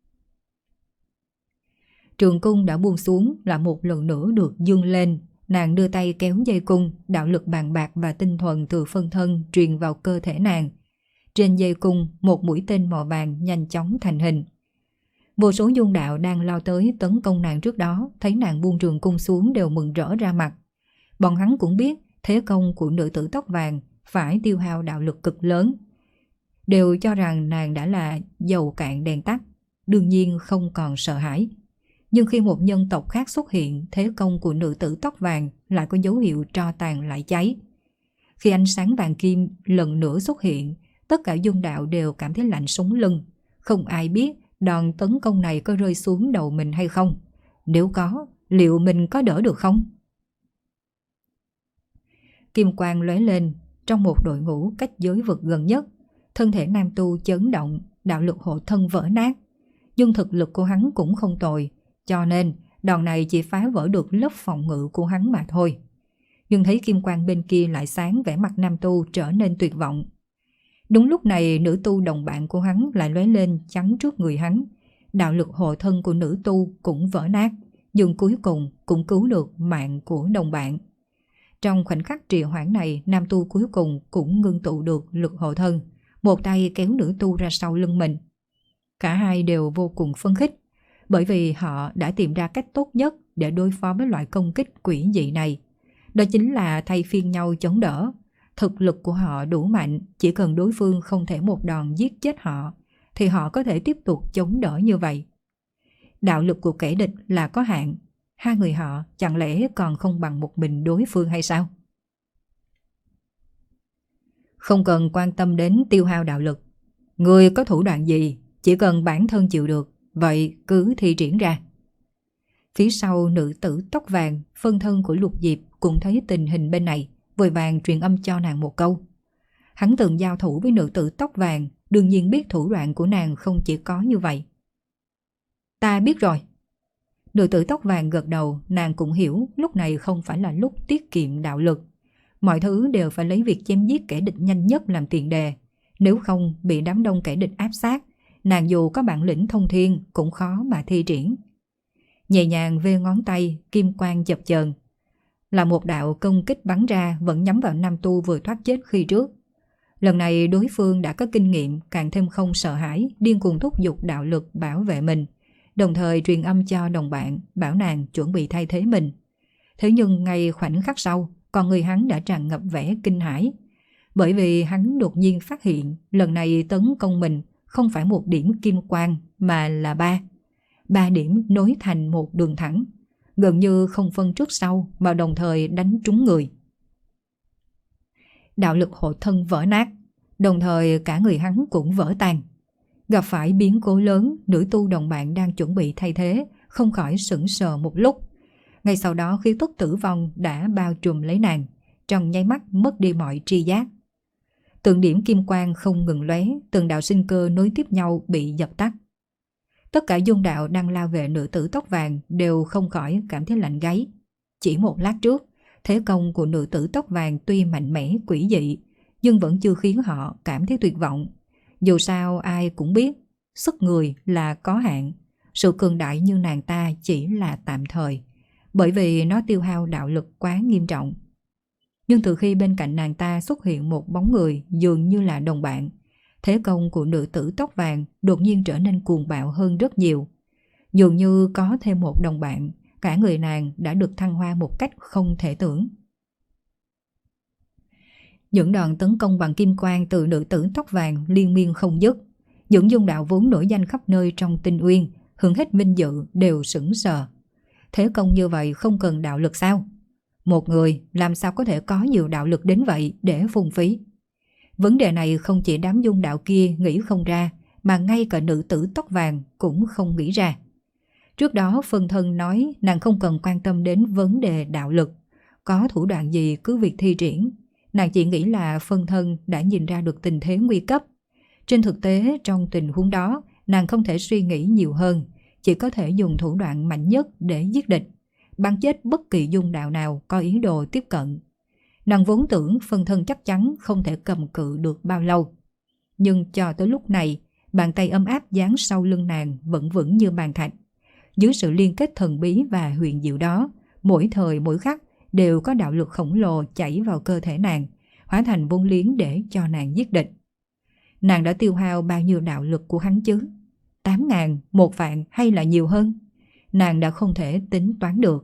Trường cung đã buông xuống, là một lần nữa được dương lên. Nàng đưa tay kéo dây cung, đạo lực bàn bạc và tinh thuần từ phân thân truyền vào cơ thể nàng. Trên dây cung, một mũi tên màu vàng nhanh chóng thành hình. Vô số dung đạo đang lao tới tấn công nàng trước đó, thấy nàng buông trường cung xuống đều mừng rỡ ra mặt. Bọn hắn cũng biết thế công của nữ tử tóc vàng phải tiêu hao đạo lực cực lớn. Đều cho rằng nàng đã là dầu cạn đèn tắt, đương nhiên không còn sợ hãi. Nhưng khi một nhân tộc khác xuất hiện, thế công của nữ tử tóc vàng lại có dấu hiệu tro tàn lại cháy. Khi ánh sáng vàng kim lần nữa xuất hiện, tất cả dung đạo đều cảm thấy lạnh sống lưng. Không ai biết đòn tấn công này có rơi xuống đầu mình hay không. Nếu có, liệu mình có đỡ được không? Kim quang lóe lên, trong một đội ngũ cách giới vực gần nhất, thân thể nam tu chấn động, đạo lực hộ thân vỡ nát. Nhưng thực lực của hắn cũng không tồi, cho nên đòn này chỉ phá vỡ được lớp phòng ngự của hắn mà thôi. Nhưng thấy kim quang bên kia lại sáng, vẻ mặt nam tu trở nên tuyệt vọng. Đúng lúc này nữ tu đồng bạn của hắn lại lóe lên chắn trước người hắn. Đạo lực hộ thân của nữ tu cũng vỡ nát, nhưng cuối cùng cũng cứu được mạng của đồng bạn. Trong khoảnh khắc trì hoãn này, nam tu cuối cùng cũng ngưng tụ được lực hộ thân, một tay kéo nữ tu ra sau lưng mình. Cả hai đều vô cùng phấn khích, bởi vì họ đã tìm ra cách tốt nhất để đối phó với loại công kích quỷ dị này. Đó chính là thay phiên nhau chống đỡ. Thực lực của họ đủ mạnh, chỉ cần đối phương không thể một đòn giết chết họ, thì họ có thể tiếp tục chống đỡ như vậy. Đạo lực của kẻ địch là có hạn, hai người họ chẳng lẽ còn không bằng một mình đối phương hay sao? Không cần quan tâm đến tiêu hao đạo lực. Người có thủ đoạn gì, chỉ cần bản thân chịu được, vậy cứ thi triển ra. Phía sau nữ tử tóc vàng, phân thân của Lục Diệp cũng thấy tình hình bên này, vội vàng truyền âm cho nàng một câu. Hắn từng giao thủ với nữ tử tóc vàng, đương nhiên biết thủ đoạn của nàng không chỉ có như vậy. Ta biết rồi. Nữ tử tóc vàng gật đầu, nàng cũng hiểu lúc này không phải là lúc tiết kiệm đạo lực. Mọi thứ đều phải lấy việc chém giết kẻ địch nhanh nhất làm tiền đề. Nếu không bị đám đông kẻ địch áp sát, nàng dù có bản lĩnh thông thiên cũng khó mà thi triển. Nhẹ nhàng vê ngón tay, kim quang chập chờn, là một đạo công kích bắn ra vẫn nhắm vào nam tu vừa thoát chết khi trước. Lần này đối phương đã có kinh nghiệm, càng thêm không sợ hãi, điên cuồng thúc giục đạo lực bảo vệ mình, đồng thời truyền âm cho đồng bạn, bảo nàng chuẩn bị thay thế mình. Thế nhưng ngay khoảnh khắc sau, con người hắn đã tràn ngập vẻ kinh hãi, bởi vì hắn đột nhiên phát hiện lần này tấn công mình không phải một điểm kim quang mà là ba. Ba điểm nối thành một đường thẳng, gần như không phân trước sau mà đồng thời đánh trúng người. Đạo lực hộ thân vỡ nát, đồng thời cả người hắn cũng vỡ tan. Gặp phải biến cố lớn, nữ tu đồng bạn đang chuẩn bị thay thế, không khỏi sững sờ một lúc. Ngay sau đó khí tức tử vong đã bao trùm lấy nàng, trong nháy mắt mất đi mọi tri giác. Tượng điểm kim quang không ngừng lóe, từng đạo sinh cơ nối tiếp nhau bị dập tắt. Tất cả dung đạo đang lao về nữ tử tóc vàng đều không khỏi cảm thấy lạnh gáy. Chỉ một lát trước, thế công của nữ tử tóc vàng tuy mạnh mẽ quỷ dị, nhưng vẫn chưa khiến họ cảm thấy tuyệt vọng. Dù sao ai cũng biết, sức người là có hạn, sự cường đại như nàng ta chỉ là tạm thời, bởi vì nó tiêu hao đạo lực quá nghiêm trọng. Nhưng từ khi bên cạnh nàng ta xuất hiện một bóng người dường như là đồng bạn, thế công của nữ tử tóc vàng đột nhiên trở nên cuồng bạo hơn rất nhiều. Dường như có thêm một đồng bạn, cả người nàng đã được thăng hoa một cách không thể tưởng. Những đòn tấn công bằng kim quang từ nữ tử tóc vàng liên miên không dứt. Những dung đạo vốn nổi danh khắp nơi trong Tinh Uyên, hưởng hết vinh dự đều sững sờ. Thế công như vậy không cần đạo lực sao? Một người làm sao có thể có nhiều đạo lực đến vậy để phung phí? Vấn đề này không chỉ đám dung đạo kia nghĩ không ra, mà ngay cả nữ tử tóc vàng cũng không nghĩ ra. Trước đó phân thân nói nàng không cần quan tâm đến vấn đề đạo lực, có thủ đoạn gì cứ việc thi triển. Nàng chỉ nghĩ là phân thân đã nhìn ra được tình thế nguy cấp. Trên thực tế trong tình huống đó, nàng không thể suy nghĩ nhiều hơn, chỉ có thể dùng thủ đoạn mạnh nhất để giết địch, bắn chết bất kỳ dung đạo nào có ý đồ tiếp cận. Nàng vốn tưởng phân thân chắc chắn không thể cầm cự được bao lâu. Nhưng cho tới lúc này, bàn tay ấm áp dán sau lưng nàng vẫn vững như bàn thạch. Dưới sự liên kết thần bí và huyền diệu đó, mỗi thời mỗi khắc đều có đạo lực khổng lồ chảy vào cơ thể nàng, hóa thành vốn liếng để cho nàng giết địch. Nàng đã tiêu hao bao nhiêu đạo lực của hắn chứ? Tám ngàn, một vạn hay là nhiều hơn? Nàng đã không thể tính toán được.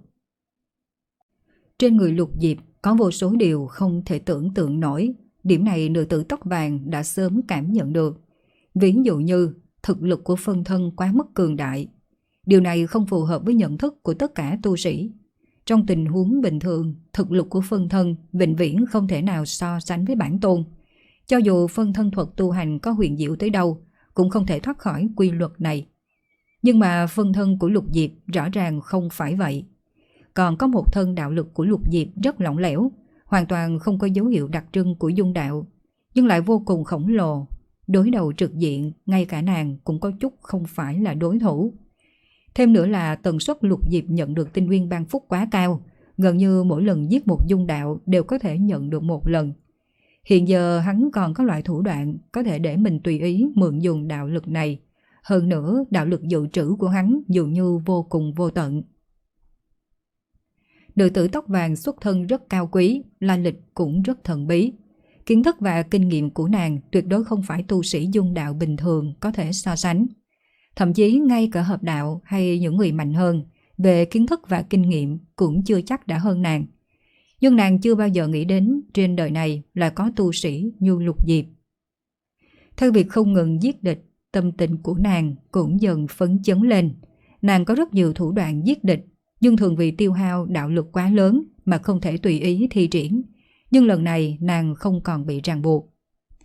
Trên người Lục Diệp có vô số điều không thể tưởng tượng nổi. Điểm này nữ tử tóc vàng đã sớm cảm nhận được. Ví dụ như thực lực của phân thân quá mức cường đại. Điều này không phù hợp với nhận thức của tất cả tu sĩ. Trong tình huống bình thường, thực lực của phân thân vĩnh viễn không thể nào so sánh với bản tôn. Cho dù phân thân thuật tu hành có huyền diệu tới đâu, cũng không thể thoát khỏi quy luật này. Nhưng mà phân thân của Lục Diệp rõ ràng không phải vậy. Còn có một thân đạo lực của Lục Diệp rất lỏng lẻo, hoàn toàn không có dấu hiệu đặc trưng của dung đạo, nhưng lại vô cùng khổng lồ. Đối đầu trực diện, ngay cả nàng cũng có chút không phải là đối thủ. Thêm nữa là tần suất Lục Diệp nhận được tinh nguyên ban phúc quá cao, gần như mỗi lần giết một dung đạo đều có thể nhận được một lần. Hiện giờ hắn còn có loại thủ đoạn có thể để mình tùy ý mượn dùng đạo lực này. Hơn nữa, đạo lực dự trữ của hắn dường như vô cùng vô tận. Nữ tử tóc vàng xuất thân rất cao quý, lai lịch cũng rất thần bí. Kiến thức và kinh nghiệm của nàng tuyệt đối không phải tu sĩ dung đạo bình thường có thể so sánh. Thậm chí ngay cả hợp đạo hay những người mạnh hơn, về kiến thức và kinh nghiệm cũng chưa chắc đã hơn nàng. Nhưng nàng chưa bao giờ nghĩ đến trên đời này là có tu sĩ như Lục Diệp. Theo việc không ngừng giết địch, tâm tình của nàng cũng dần phấn chấn lên. Nàng có rất nhiều thủ đoạn giết địch, nhưng thường vì tiêu hao đạo lực quá lớn mà không thể tùy ý thi triển. Nhưng lần này nàng không còn bị ràng buộc.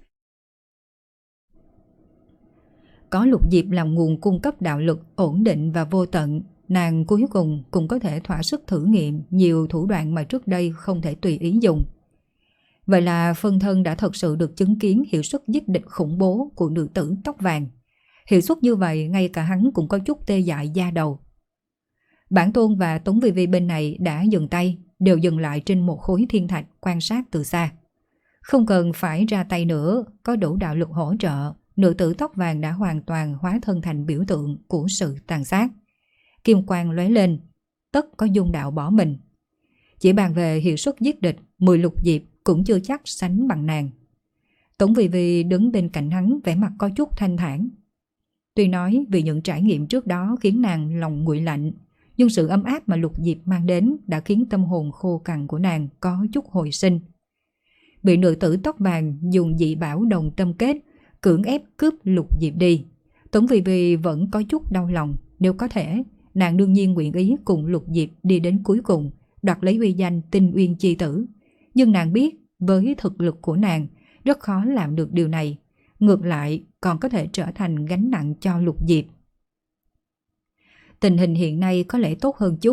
Có Lục Diệp làm nguồn cung cấp đạo lực ổn định và vô tận, nàng cuối cùng cũng có thể thỏa sức thử nghiệm nhiều thủ đoạn mà trước đây không thể tùy ý dùng. Vậy là phân thân đã thật sự được chứng kiến hiệu suất giết địch khủng bố của nữ tử tóc vàng. Hiệu suất như vậy ngay cả hắn cũng có chút tê dại da đầu. Bản tôn và Tống Vi Vi bên này đã dừng tay, đều dừng lại trên một khối thiên thạch quan sát từ xa. Không cần phải ra tay nữa, có đủ đạo lực hỗ trợ, nữ tử tóc vàng đã hoàn toàn hóa thân thành biểu tượng của sự tàn sát. Kim quang lóe lên, tất có dung đạo bỏ mình. Chỉ bàn về hiệu suất giết địch, mười Lục Diệp cũng chưa chắc sánh bằng nàng. Tống Vi Vi đứng bên cạnh hắn vẻ mặt có chút thanh thản. Tuy nói vì những trải nghiệm trước đó khiến nàng lòng nguội lạnh, nhưng sự ấm áp mà Lục Diệp mang đến đã khiến tâm hồn khô cằn của nàng có chút hồi sinh. Bị nữ tử tóc vàng dùng dị bảo đồng tâm kết, cưỡng ép cướp Lục Diệp đi. Tống Vi Vi vẫn có chút đau lòng, nếu có thể, nàng đương nhiên nguyện ý cùng Lục Diệp đi đến cuối cùng, đoạt lấy uy danh Tinh Uyên chi tử. Nhưng nàng biết, với thực lực của nàng, rất khó làm được điều này. Ngược lại, còn có thể trở thành gánh nặng cho Lục Diệp. Tình hình hiện nay có lẽ tốt hơn chút.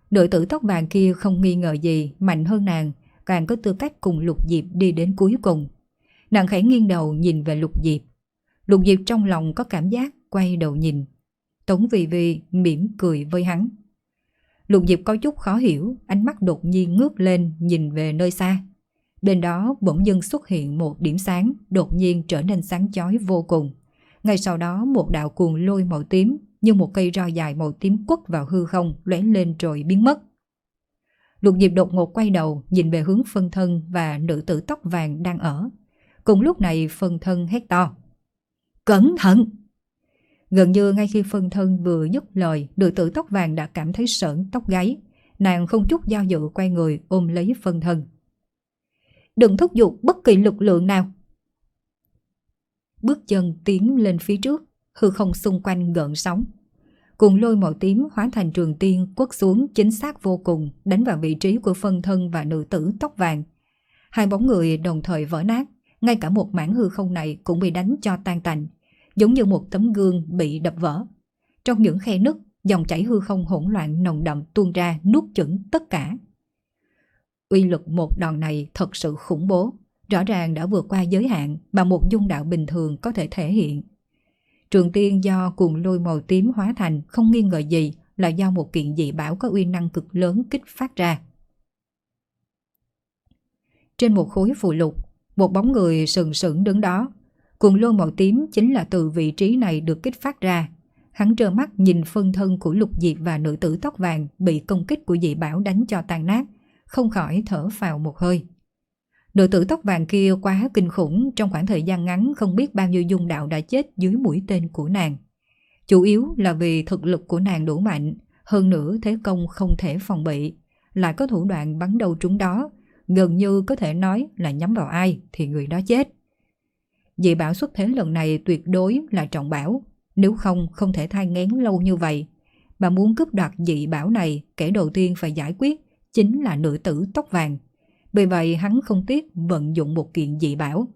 Nữ tử tóc vàng kia không nghi ngờ gì, mạnh hơn nàng, càng có tư cách cùng Lục Diệp đi đến cuối cùng. Nàng khẽ nghiêng đầu nhìn về Lục Diệp. Lục Diệp trong lòng có cảm giác, quay đầu nhìn. Tống Vi Vi mỉm cười với hắn. Lục Diệp có chút khó hiểu, ánh mắt đột nhiên ngước lên nhìn về nơi xa. Bên đó bỗng dưng xuất hiện một điểm sáng, đột nhiên trở nên sáng chói vô cùng. Ngay sau đó một đạo cuồng lôi màu tím như một cây roi dài màu tím quất vào hư không, lóe lên rồi biến mất. Lục Diệp đột ngột quay đầu nhìn về hướng Phân Thân và nữ tử tóc vàng đang ở. Cùng lúc này Phân Thân hét to: Cẩn thận! Gần như ngay khi Phân Thân vừa dứt lời, nữ tử tóc vàng đã cảm thấy sởn tóc gáy. Nàng không chút do dự quay người ôm lấy Phân Thân. Đừng thúc giục bất kỳ lực lượng nào. Bước chân tiến lên phía trước, hư không xung quanh gợn sóng. Cuồng lôi màu tím hóa thành trường tiên quất xuống chính xác vô cùng, đánh vào vị trí của Phân Thân và nữ tử tóc vàng. Hai bóng người đồng thời vỡ nát, ngay cả một mảng hư không này cũng bị đánh cho tan tành, giống như một tấm gương bị đập vỡ. Trong những khe nứt, dòng chảy hư không hỗn loạn nồng đậm tuôn ra nuốt chửng tất cả. Uy lực một đòn này thật sự khủng bố, rõ ràng đã vượt qua giới hạn mà một dung đạo bình thường có thể thể hiện. Trường tiên do cuồng lôi màu tím hóa thành không nghi ngờ gì là do một kiện dị bảo có uy năng cực lớn kích phát ra. Trên một khối phù lục, một bóng người sừng sững đứng đó. Cuồng lôi màu tím chính là từ vị trí này được kích phát ra. Hắn trơ mắt nhìn Phân Thân của Lục Diệp và nữ tử tóc vàng bị công kích của dị bảo đánh cho tan nát, không khỏi thở phào một hơi. Nữ tử tóc vàng kia quá kinh khủng, trong khoảng thời gian ngắn không biết bao nhiêu dung đạo đã chết dưới mũi tên của nàng. Chủ yếu là vì thực lực của nàng đủ mạnh, hơn nữa thế công không thể phòng bị, lại có thủ đoạn bắn đầu trúng đó, gần như có thể nói là nhắm vào ai thì người đó chết. Dị bảo xuất thế lần này tuyệt đối là trọng bảo, nếu không không thể thai nghén lâu như vậy. Mà muốn cướp đoạt dị bảo này, kẻ đầu tiên phải giải quyết chính là nữ tử tóc vàng. Vì vậy hắn không tiếc vận dụng một kiện dị bảo.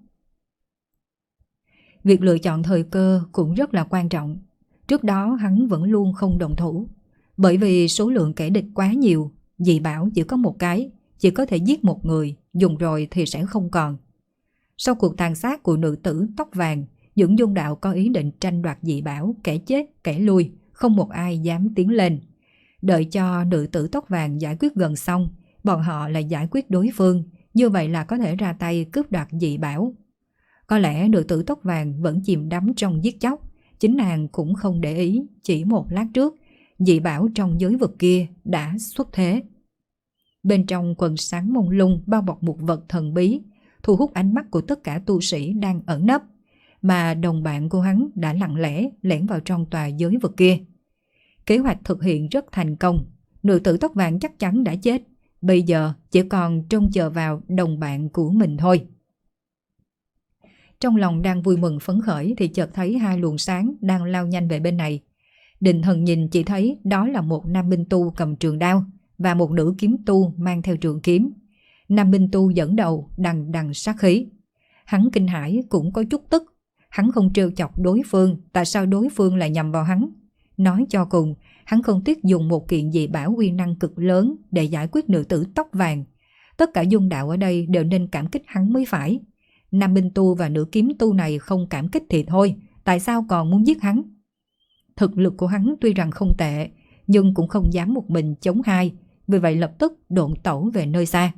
Việc lựa chọn thời cơ cũng rất là quan trọng. Trước đó hắn vẫn luôn không động thủ, bởi vì số lượng kẻ địch quá nhiều, dị bảo chỉ có một cái, chỉ có thể giết một người, dùng rồi thì sẽ không còn. Sau cuộc tàn sát của nữ tử tóc vàng, những dung đạo có ý định tranh đoạt dị bảo, kẻ chết kẻ lui, không một ai dám tiến lên. Đợi cho nữ tử tóc vàng giải quyết gần xong, bọn họ lại giải quyết đối phương, như vậy là có thể ra tay cướp đoạt dị bảo. Có lẽ nữ tử tóc vàng vẫn chìm đắm trong giết chóc, chính nàng cũng không để ý, chỉ một lát trước, dị bảo trong giới vực kia đã xuất thế. Bên trong quần sáng mông lung bao bọc một vật thần bí, thu hút ánh mắt của tất cả tu sĩ đang ẩn nấp, mà đồng bạn của hắn đã lặng lẽ lẻn vào trong tòa giới vực kia. Kế hoạch thực hiện rất thành công, nữ tử tóc vàng chắc chắn đã chết, bây giờ chỉ còn trông chờ vào đồng bạn của mình thôi. Trong lòng đang vui mừng phấn khởi thì chợt thấy hai luồng sáng đang lao nhanh về bên này. Định thần nhìn chỉ thấy đó là một nam binh tu cầm trường đao và một nữ kiếm tu mang theo trường kiếm. Nam binh tu dẫn đầu đằng đằng sát khí. Hắn kinh hãi cũng có chút tức. Hắn không trêu chọc đối phương, tại sao đối phương lại nhầm vào hắn? Nói cho cùng, hắn không tiếc dùng một kiện dị bảo uy năng cực lớn để giải quyết nữ tử tóc vàng. Tất cả dung đạo ở đây đều nên cảm kích hắn mới phải. Nam binh tu và nữ kiếm tu này không cảm kích thì thôi, tại sao còn muốn giết hắn? Thực lực của hắn tuy rằng không tệ, nhưng cũng không dám một mình chống hai, vì vậy lập tức độn tẩu về nơi xa.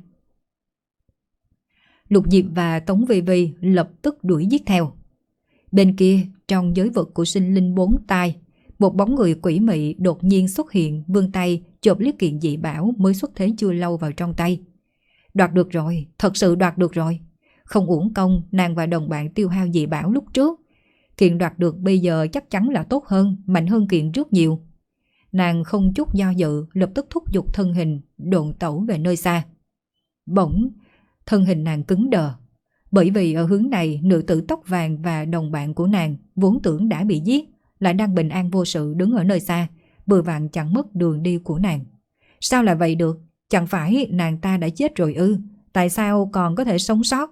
Lục Diệp và Tống Vi Vi lập tức đuổi giết theo. Bên kia, trong giới vực của sinh linh bốn tai, một bóng người quỷ mị đột nhiên xuất hiện, vươn tay chộp lấy kiện dị bảo mới xuất thế chưa lâu vào trong tay. Đoạt được rồi, thật sự đoạt được rồi. Không uổng công nàng và đồng bạn tiêu hao dị bảo lúc trước. Kiện đoạt được bây giờ chắc chắn là tốt hơn, mạnh hơn kiện rất nhiều. Nàng không chút do dự, lập tức thúc giục thân hình, độn tẩu về nơi xa. Bỗng, thân hình nàng cứng đờ. Bởi vì ở hướng này, nữ tử tóc vàng và đồng bạn của nàng vốn tưởng đã bị giết, lại đang bình an vô sự đứng ở nơi xa, bừa vàng chặn mất đường đi của nàng. Sao lại vậy được? Chẳng phải nàng ta đã chết rồi ư? Tại sao còn có thể sống sót?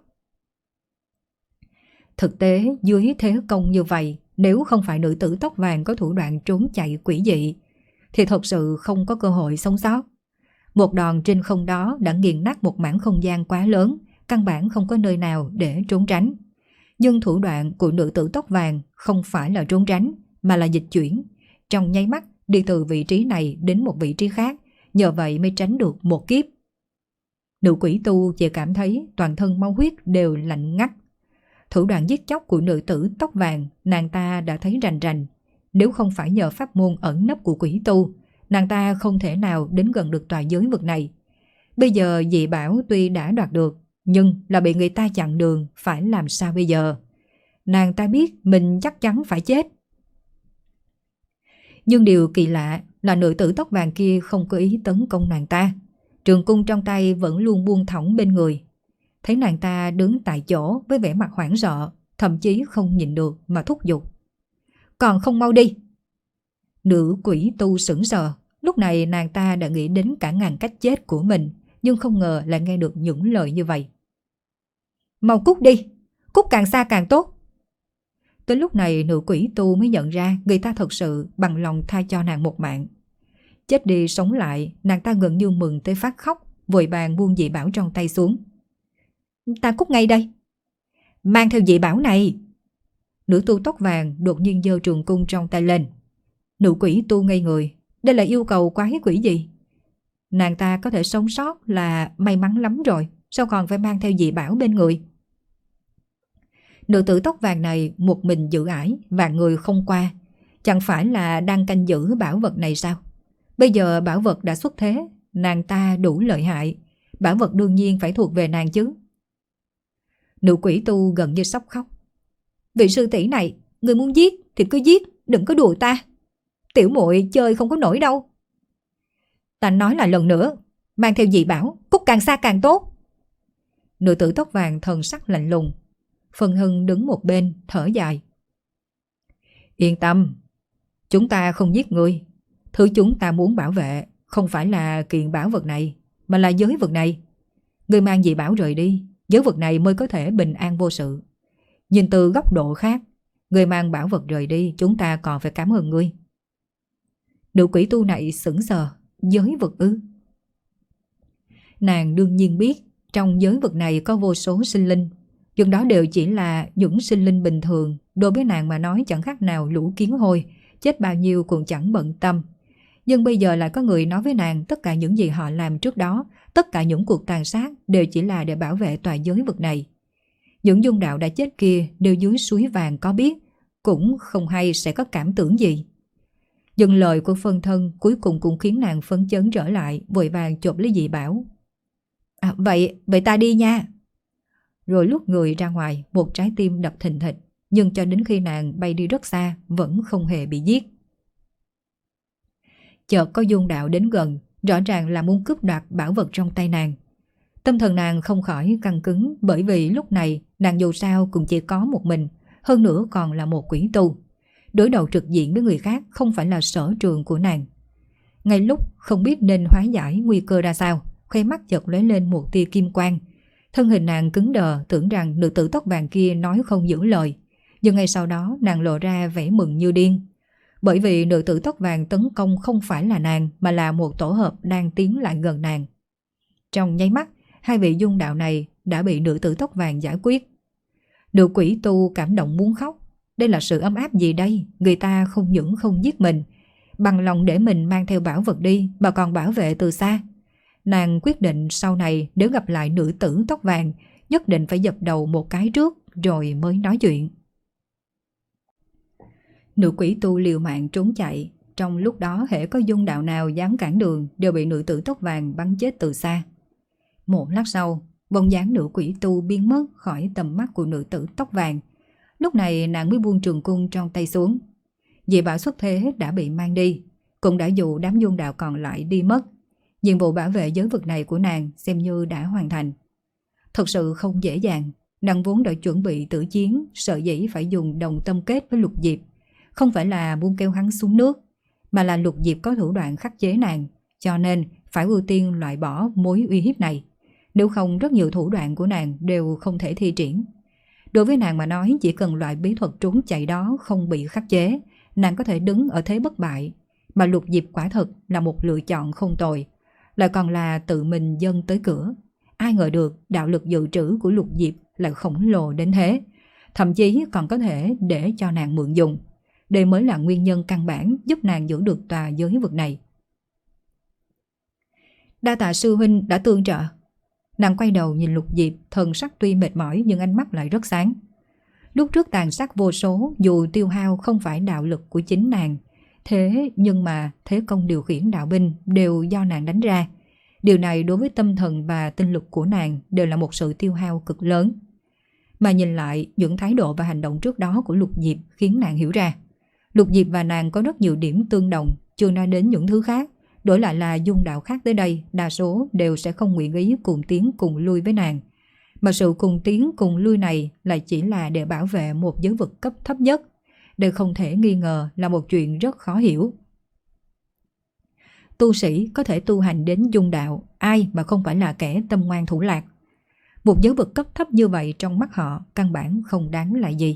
Thực tế, dưới thế công như vậy, nếu không phải nữ tử tóc vàng có thủ đoạn trốn chạy quỷ dị, thì thật sự không có cơ hội sống sót. Một đòn trên không đó đã nghiền nát một mảng không gian quá lớn, căn bản không có nơi nào để trốn tránh. Nhưng thủ đoạn của nữ tử tóc vàng không phải là trốn tránh, mà là dịch chuyển. Trong nháy mắt đi từ vị trí này đến một vị trí khác, nhờ vậy mới tránh được một kiếp. Nữ quỷ tu chỉ cảm thấy toàn thân máu huyết đều lạnh ngắt. Thủ đoạn giết chóc của nữ tử tóc vàng nàng ta đã thấy rành rành. Nếu không phải nhờ pháp môn ẩn nấp của quỷ tu, nàng ta không thể nào đến gần được tòa giới vực này. Bây giờ dị bảo tuy đã đoạt được, nhưng là bị người ta chặn đường, phải làm sao bây giờ? Nàng ta biết mình chắc chắn phải chết. Nhưng điều kỳ lạ là nữ tử tóc vàng kia không có ý tấn công nàng ta. Trường cung trong tay vẫn luôn buông thõng bên người. Thấy nàng ta đứng tại chỗ với vẻ mặt hoảng sợ, thậm chí không nhìn được mà thúc giục. Còn không mau đi! Nữ quỷ tu sững sờ. Lúc này nàng ta đã nghĩ đến cả ngàn cách chết của mình, nhưng không ngờ lại nghe được những lời như vậy. Mau cút đi! Cút càng xa càng tốt! Tới lúc này nữ quỷ tu mới nhận ra người ta thật sự bằng lòng tha cho nàng một mạng. Chết đi sống lại, nàng ta gần như mừng tới phát khóc, vội vàng buông dị bảo trong tay xuống. Ta cút ngay đây! Mang theo dị bảo này! Nữ tu tóc vàng đột nhiên giơ trường cung trong tay lên. Nữ quỷ tu ngây người. Đây là yêu cầu quái quỷ gì? Nàng ta có thể sống sót là may mắn lắm rồi, sao còn phải mang theo dị bảo bên người? Nữ tử tóc vàng này một mình giữ ải, vạn người không qua. Chẳng phải là đang canh giữ bảo vật này sao? Bây giờ bảo vật đã xuất thế, nàng ta đủ lợi hại, bảo vật đương nhiên phải thuộc về nàng chứ. Nữ quỷ tu gần như sắp khóc. Vị sư tỷ này, người muốn giết thì cứ giết, đừng có đùa ta. Tiểu muội chơi không có nổi đâu. Ta nói là lần nữa, mang theo dị bảo, cút càng xa càng tốt. Nữ tử tóc vàng thần sắc lạnh lùng. Phần Hưng đứng một bên thở dài. Yên tâm, chúng ta không giết ngươi. Thứ chúng ta muốn bảo vệ không phải là kiện bảo vật này, mà là giới vực này. Ngươi mang dị bảo rời đi, giới vực này mới có thể bình an vô sự. Nhìn từ góc độ khác, ngươi mang bảo vật rời đi, chúng ta còn phải cảm ơn ngươi. Nữ quỷ tu này sững sờ. Giới vực ư? Nàng đương nhiên biết trong giới vực này có vô số sinh linh, nhưng đó đều chỉ là những sinh linh bình thường. Đối với nàng mà nói chẳng khác nào lũ kiến hôi, chết bao nhiêu cũng chẳng bận tâm. Nhưng bây giờ lại có người nói với nàng tất cả những gì họ làm trước đó, tất cả những cuộc tàn sát đều chỉ là để bảo vệ tòa giới vực này. Những dung đạo đã chết kia đều dưới suối vàng có biết, cũng không hay sẽ có cảm tưởng gì. Nhưng lời của phân thân cuối cùng cũng khiến nàng phấn chấn trở lại, vội vàng chộp lấy dị bảo. À, vậy, vậy ta đi nha. Rồi lúc người ra ngoài, một trái tim đập thình thịch, nhưng cho đến khi nàng bay đi rất xa, vẫn không hề bị giết. Chợt có dung đạo đến gần, rõ ràng là muốn cướp đoạt bảo vật trong tay nàng. Tâm thần nàng không khỏi căng cứng, bởi vì lúc này nàng dù sao cũng chỉ có một mình, hơn nữa còn là một quỷ tu. Đối đầu trực diện với người khác không phải là sở trường của nàng. Ngay lúc không biết nên hóa giải nguy cơ ra sao, khóe mắt chợt lóe lên một tia kim quang. Thân hình nàng cứng đờ, tưởng rằng nữ tử tóc vàng kia nói không giữ lời. Nhưng ngay sau đó nàng lộ ra vẻ mừng như điên. Bởi vì nữ tử tóc vàng tấn công không phải là nàng, mà là một tổ hợp đang tiến lại gần nàng. Trong nháy mắt, hai vị dung đạo này đã bị nữ tử tóc vàng giải quyết. Nữ quỷ tu cảm động muốn khóc. Đây là sự ấm áp gì đây? Người ta không những không giết mình, bằng lòng để mình mang theo bảo vật đi, mà còn bảo vệ từ xa. Nàng quyết định sau này nếu gặp lại nữ tử tóc vàng, nhất định phải dập đầu một cái trước rồi mới nói chuyện. Nữ quỷ tu liều mạng trốn chạy. Trong lúc đó hễ có dung đạo nào dám cản đường đều bị nữ tử tóc vàng bắn chết từ xa. Một lát sau, bóng dáng nữ quỷ tu biến mất khỏi tầm mắt của nữ tử tóc vàng. Lúc này nàng mới buông trường cung trong tay xuống. Dị bảo xuất thế đã bị mang đi, cũng đã dụ đám dung đạo còn lại đi mất. Nhiệm vụ bảo vệ giới vực này của nàng xem như đã hoàn thành. Thật sự không dễ dàng. Nàng vốn đã chuẩn bị tử chiến, sợ dĩ phải dùng đồng tâm kết với Lục Diệp. Không phải là muốn kêu hắn xuống nước, mà là Lục Diệp có thủ đoạn khắc chế nàng, cho nên phải ưu tiên loại bỏ mối uy hiếp này. Nếu không rất nhiều thủ đoạn của nàng đều không thể thi triển. Đối với nàng mà nói, chỉ cần loại bí thuật trốn chạy đó không bị khắc chế, nàng có thể đứng ở thế bất bại. Mà Lục Diệp quả thật là một lựa chọn không tồi. lại còn là tự mình dâng tới cửa. Ai ngờ được đạo lực dự trữ của Lục Diệp lại khổng lồ đến thế, thậm chí còn có thể để cho nàng mượn dùng. Đây mới là nguyên nhân căn bản giúp nàng giữ được tòa giới vực này. Đa tạ sư huynh đã tương trợ. Nàng quay đầu nhìn Lục Diệp, thần sắc tuy mệt mỏi nhưng ánh mắt lại rất sáng. Lúc trước tàn sát vô số, dù tiêu hao không phải đạo lực của chính nàng, thế nhưng mà thế công điều khiển đạo binh đều do nàng đánh ra. Điều này đối với tâm thần và tinh lực của nàng đều là một sự tiêu hao cực lớn. Mà nhìn lại những thái độ và hành động trước đó của Lục Diệp khiến nàng hiểu ra. Lục Diệp và nàng có rất nhiều điểm tương đồng, chưa nói đến những thứ khác. Đổi lại là dung đạo khác tới đây, đa số đều sẽ không nguyện ý cùng tiến cùng lui với nàng. Mà sự cùng tiến cùng lui này lại chỉ là để bảo vệ một giới vực cấp thấp nhất. Đây không thể nghi ngờ là một chuyện rất khó hiểu. Tu sĩ có thể tu hành đến dung đạo, ai mà không phải là kẻ tâm ngoan thủ lạc. Một giới vực cấp thấp như vậy trong mắt họ căn bản không đáng là gì.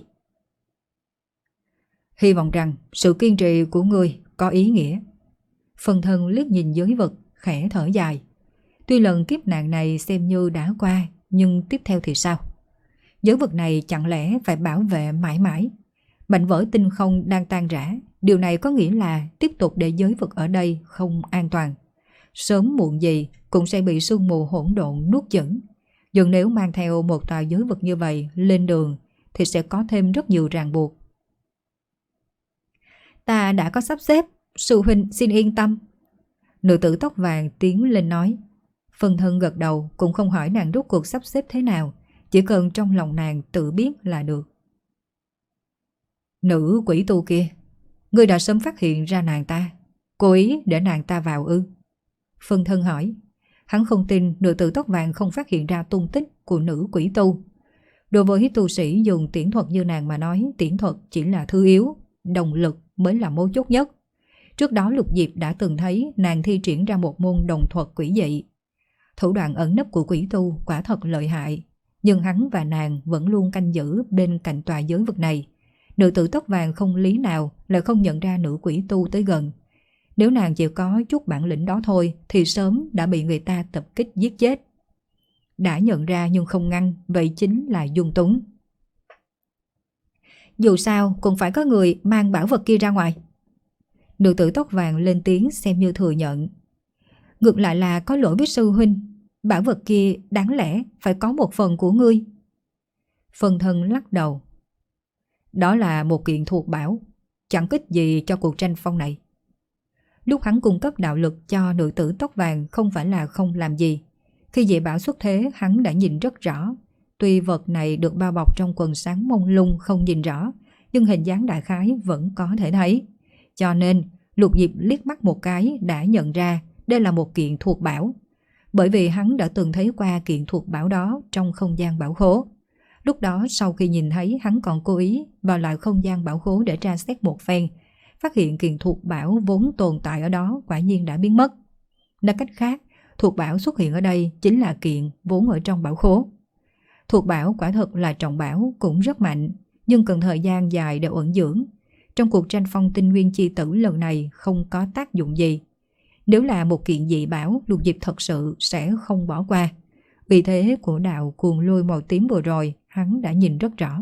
Hy vọng rằng sự kiên trì của ngươi có ý nghĩa. Phần thân liếc nhìn giới vực, khẽ thở dài. Tuy lần kiếp nạn này xem như đã qua, nhưng tiếp theo thì sao? Giới vực này chẳng lẽ phải bảo vệ mãi mãi? Mảnh vỡ tinh không đang tan rã, điều này có nghĩa là tiếp tục để giới vực ở đây không an toàn. Sớm muộn gì cũng sẽ bị sương mù hỗn độn nuốt chửng. Nhưng nếu mang theo một tòa giới vực như vậy lên đường thì sẽ có thêm rất nhiều ràng buộc. Ta đã có sắp xếp, sư huynh xin yên tâm. Nữ tử tóc vàng tiến lên nói. Phần thân gật đầu, cũng không hỏi nàng rốt cuộc sắp xếp thế nào, chỉ cần trong lòng nàng tự biết là được. Nữ quỷ tu kia, ngươi đã sớm phát hiện ra nàng ta, cố ý để nàng ta vào ư? Phần thân hỏi. Hắn không tin nữ tử tóc vàng không phát hiện ra tung tích của nữ quỷ tu. Đối với tu sĩ dùng tiễn thuật như nàng mà nói, tiễn thuật chỉ là thứ yếu, động lực mới là mấu chốt nhất. Trước đó Lục Diệp đã từng thấy nàng thi triển ra một môn đồng thuật quỷ dị. Thủ đoạn ẩn nấp của quỷ tu quả thật lợi hại, nhưng hắn và nàng vẫn luôn canh giữ bên cạnh tòa giới vực này. Nữ tử tóc vàng không lý nào lại không nhận ra nữ quỷ tu tới gần. Nếu nàng chỉ có chút bản lĩnh đó thôi thì sớm đã bị người ta tập kích giết chết. Đã nhận ra nhưng không ngăn, vậy chính là dung túng. Dù sao cũng phải có người mang bảo vật kia ra ngoài. Nữ tử tóc vàng lên tiếng xem như thừa nhận. Ngược lại là có lỗi với sư huynh, bảo vật kia đáng lẽ phải có một phần của ngươi. Phần thân lắc đầu. Đó là một kiện thuộc bảo, chẳng kích gì cho cuộc tranh phong này. Lúc hắn cung cấp đạo lực cho nữ tử tóc vàng không phải là không làm gì. Khi dị bảo xuất thế hắn đã nhìn rất rõ. Tuy vật này được bao bọc trong quần sáng mông lung không nhìn rõ, nhưng hình dáng đại khái vẫn có thể thấy. Cho nên Lục Diệp liếc mắt một cái đã nhận ra đây là một kiện thuộc bảo. Bởi vì hắn đã từng thấy qua kiện thuộc bảo đó trong không gian bảo khố. Lúc đó sau khi nhìn thấy hắn còn cố ý vào lại không gian bảo khố để tra xét một phen, phát hiện kiện thuộc bảo vốn tồn tại ở đó quả nhiên đã biến mất. Nói cách khác, thuộc bảo xuất hiện ở đây chính là kiện vốn ở trong bảo khố. Thuộc bảo quả thật là trọng bảo, cũng rất mạnh, nhưng cần thời gian dài để ẩn dưỡng. Trong cuộc tranh phong tinh nguyên chi tử lần này không có tác dụng gì. Nếu là một kiện dị bảo, Lục Diệp thật sự sẽ không bỏ qua. Vì thế của đạo cuồng lôi màu tím vừa rồi hắn đã nhìn rất rõ.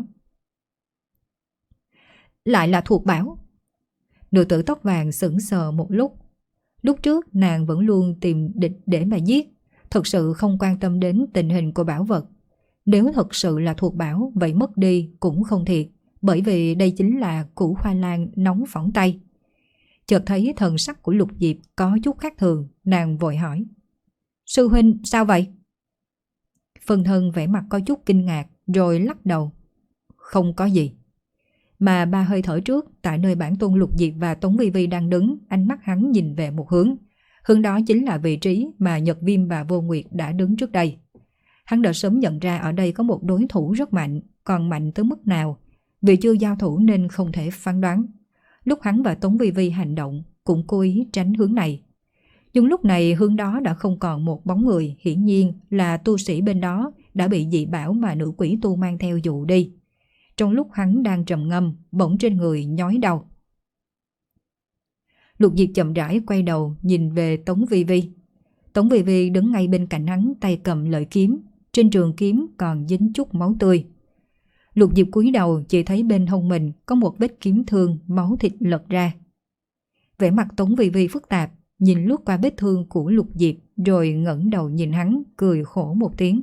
Lại là thuộc bảo. Nữ tử tóc vàng sững sờ một lúc. Lúc trước nàng vẫn luôn tìm địch để mà giết, thật sự không quan tâm đến tình hình của bảo vật. Nếu thật sự là thuộc bảo, vậy mất đi cũng không thiệt, bởi vì đây chính là củ khoai lang nóng phỏng tay. Chợt thấy thần sắc của Lục Diệp có chút khác thường, nàng vội hỏi. Sư huynh sao vậy? Phần thân vẻ mặt có chút kinh ngạc rồi lắc đầu. Không có gì. Mà ba hơi thở trước, tại nơi bản tôn Lục Diệp và Tống Vi Vi đang đứng, ánh mắt hắn nhìn về một hướng. Hướng đó chính là vị trí mà Nhật Viêm và Vô Nguyệt đã đứng trước đây. Hắn đã sớm nhận ra ở đây có một đối thủ rất mạnh, còn mạnh tới mức nào. Vì chưa giao thủ nên không thể phán đoán. Lúc hắn và Tống Vi Vi hành động cũng cố ý tránh hướng này. Nhưng lúc này hướng đó đã không còn một bóng người, hiển nhiên là tu sĩ bên đó đã bị dị bảo mà nữ quỷ tu mang theo dụ đi. Trong lúc hắn đang trầm ngâm, bỗng trên người nhói đau. Lục Diệp chậm rãi quay đầu nhìn về Tống Vi Vi. Tống Vi Vi đứng ngay bên cạnh hắn, tay cầm lợi kiếm, trên trường kiếm còn dính chút máu tươi. Lục Diệp cúi đầu chỉ thấy bên hông mình có một vết kiếm thương, máu thịt lật ra. Vẻ mặt Tống Vi Vi phức tạp, nhìn lướt qua vết thương của Lục Diệp rồi ngẩng đầu nhìn hắn, cười khổ một tiếng.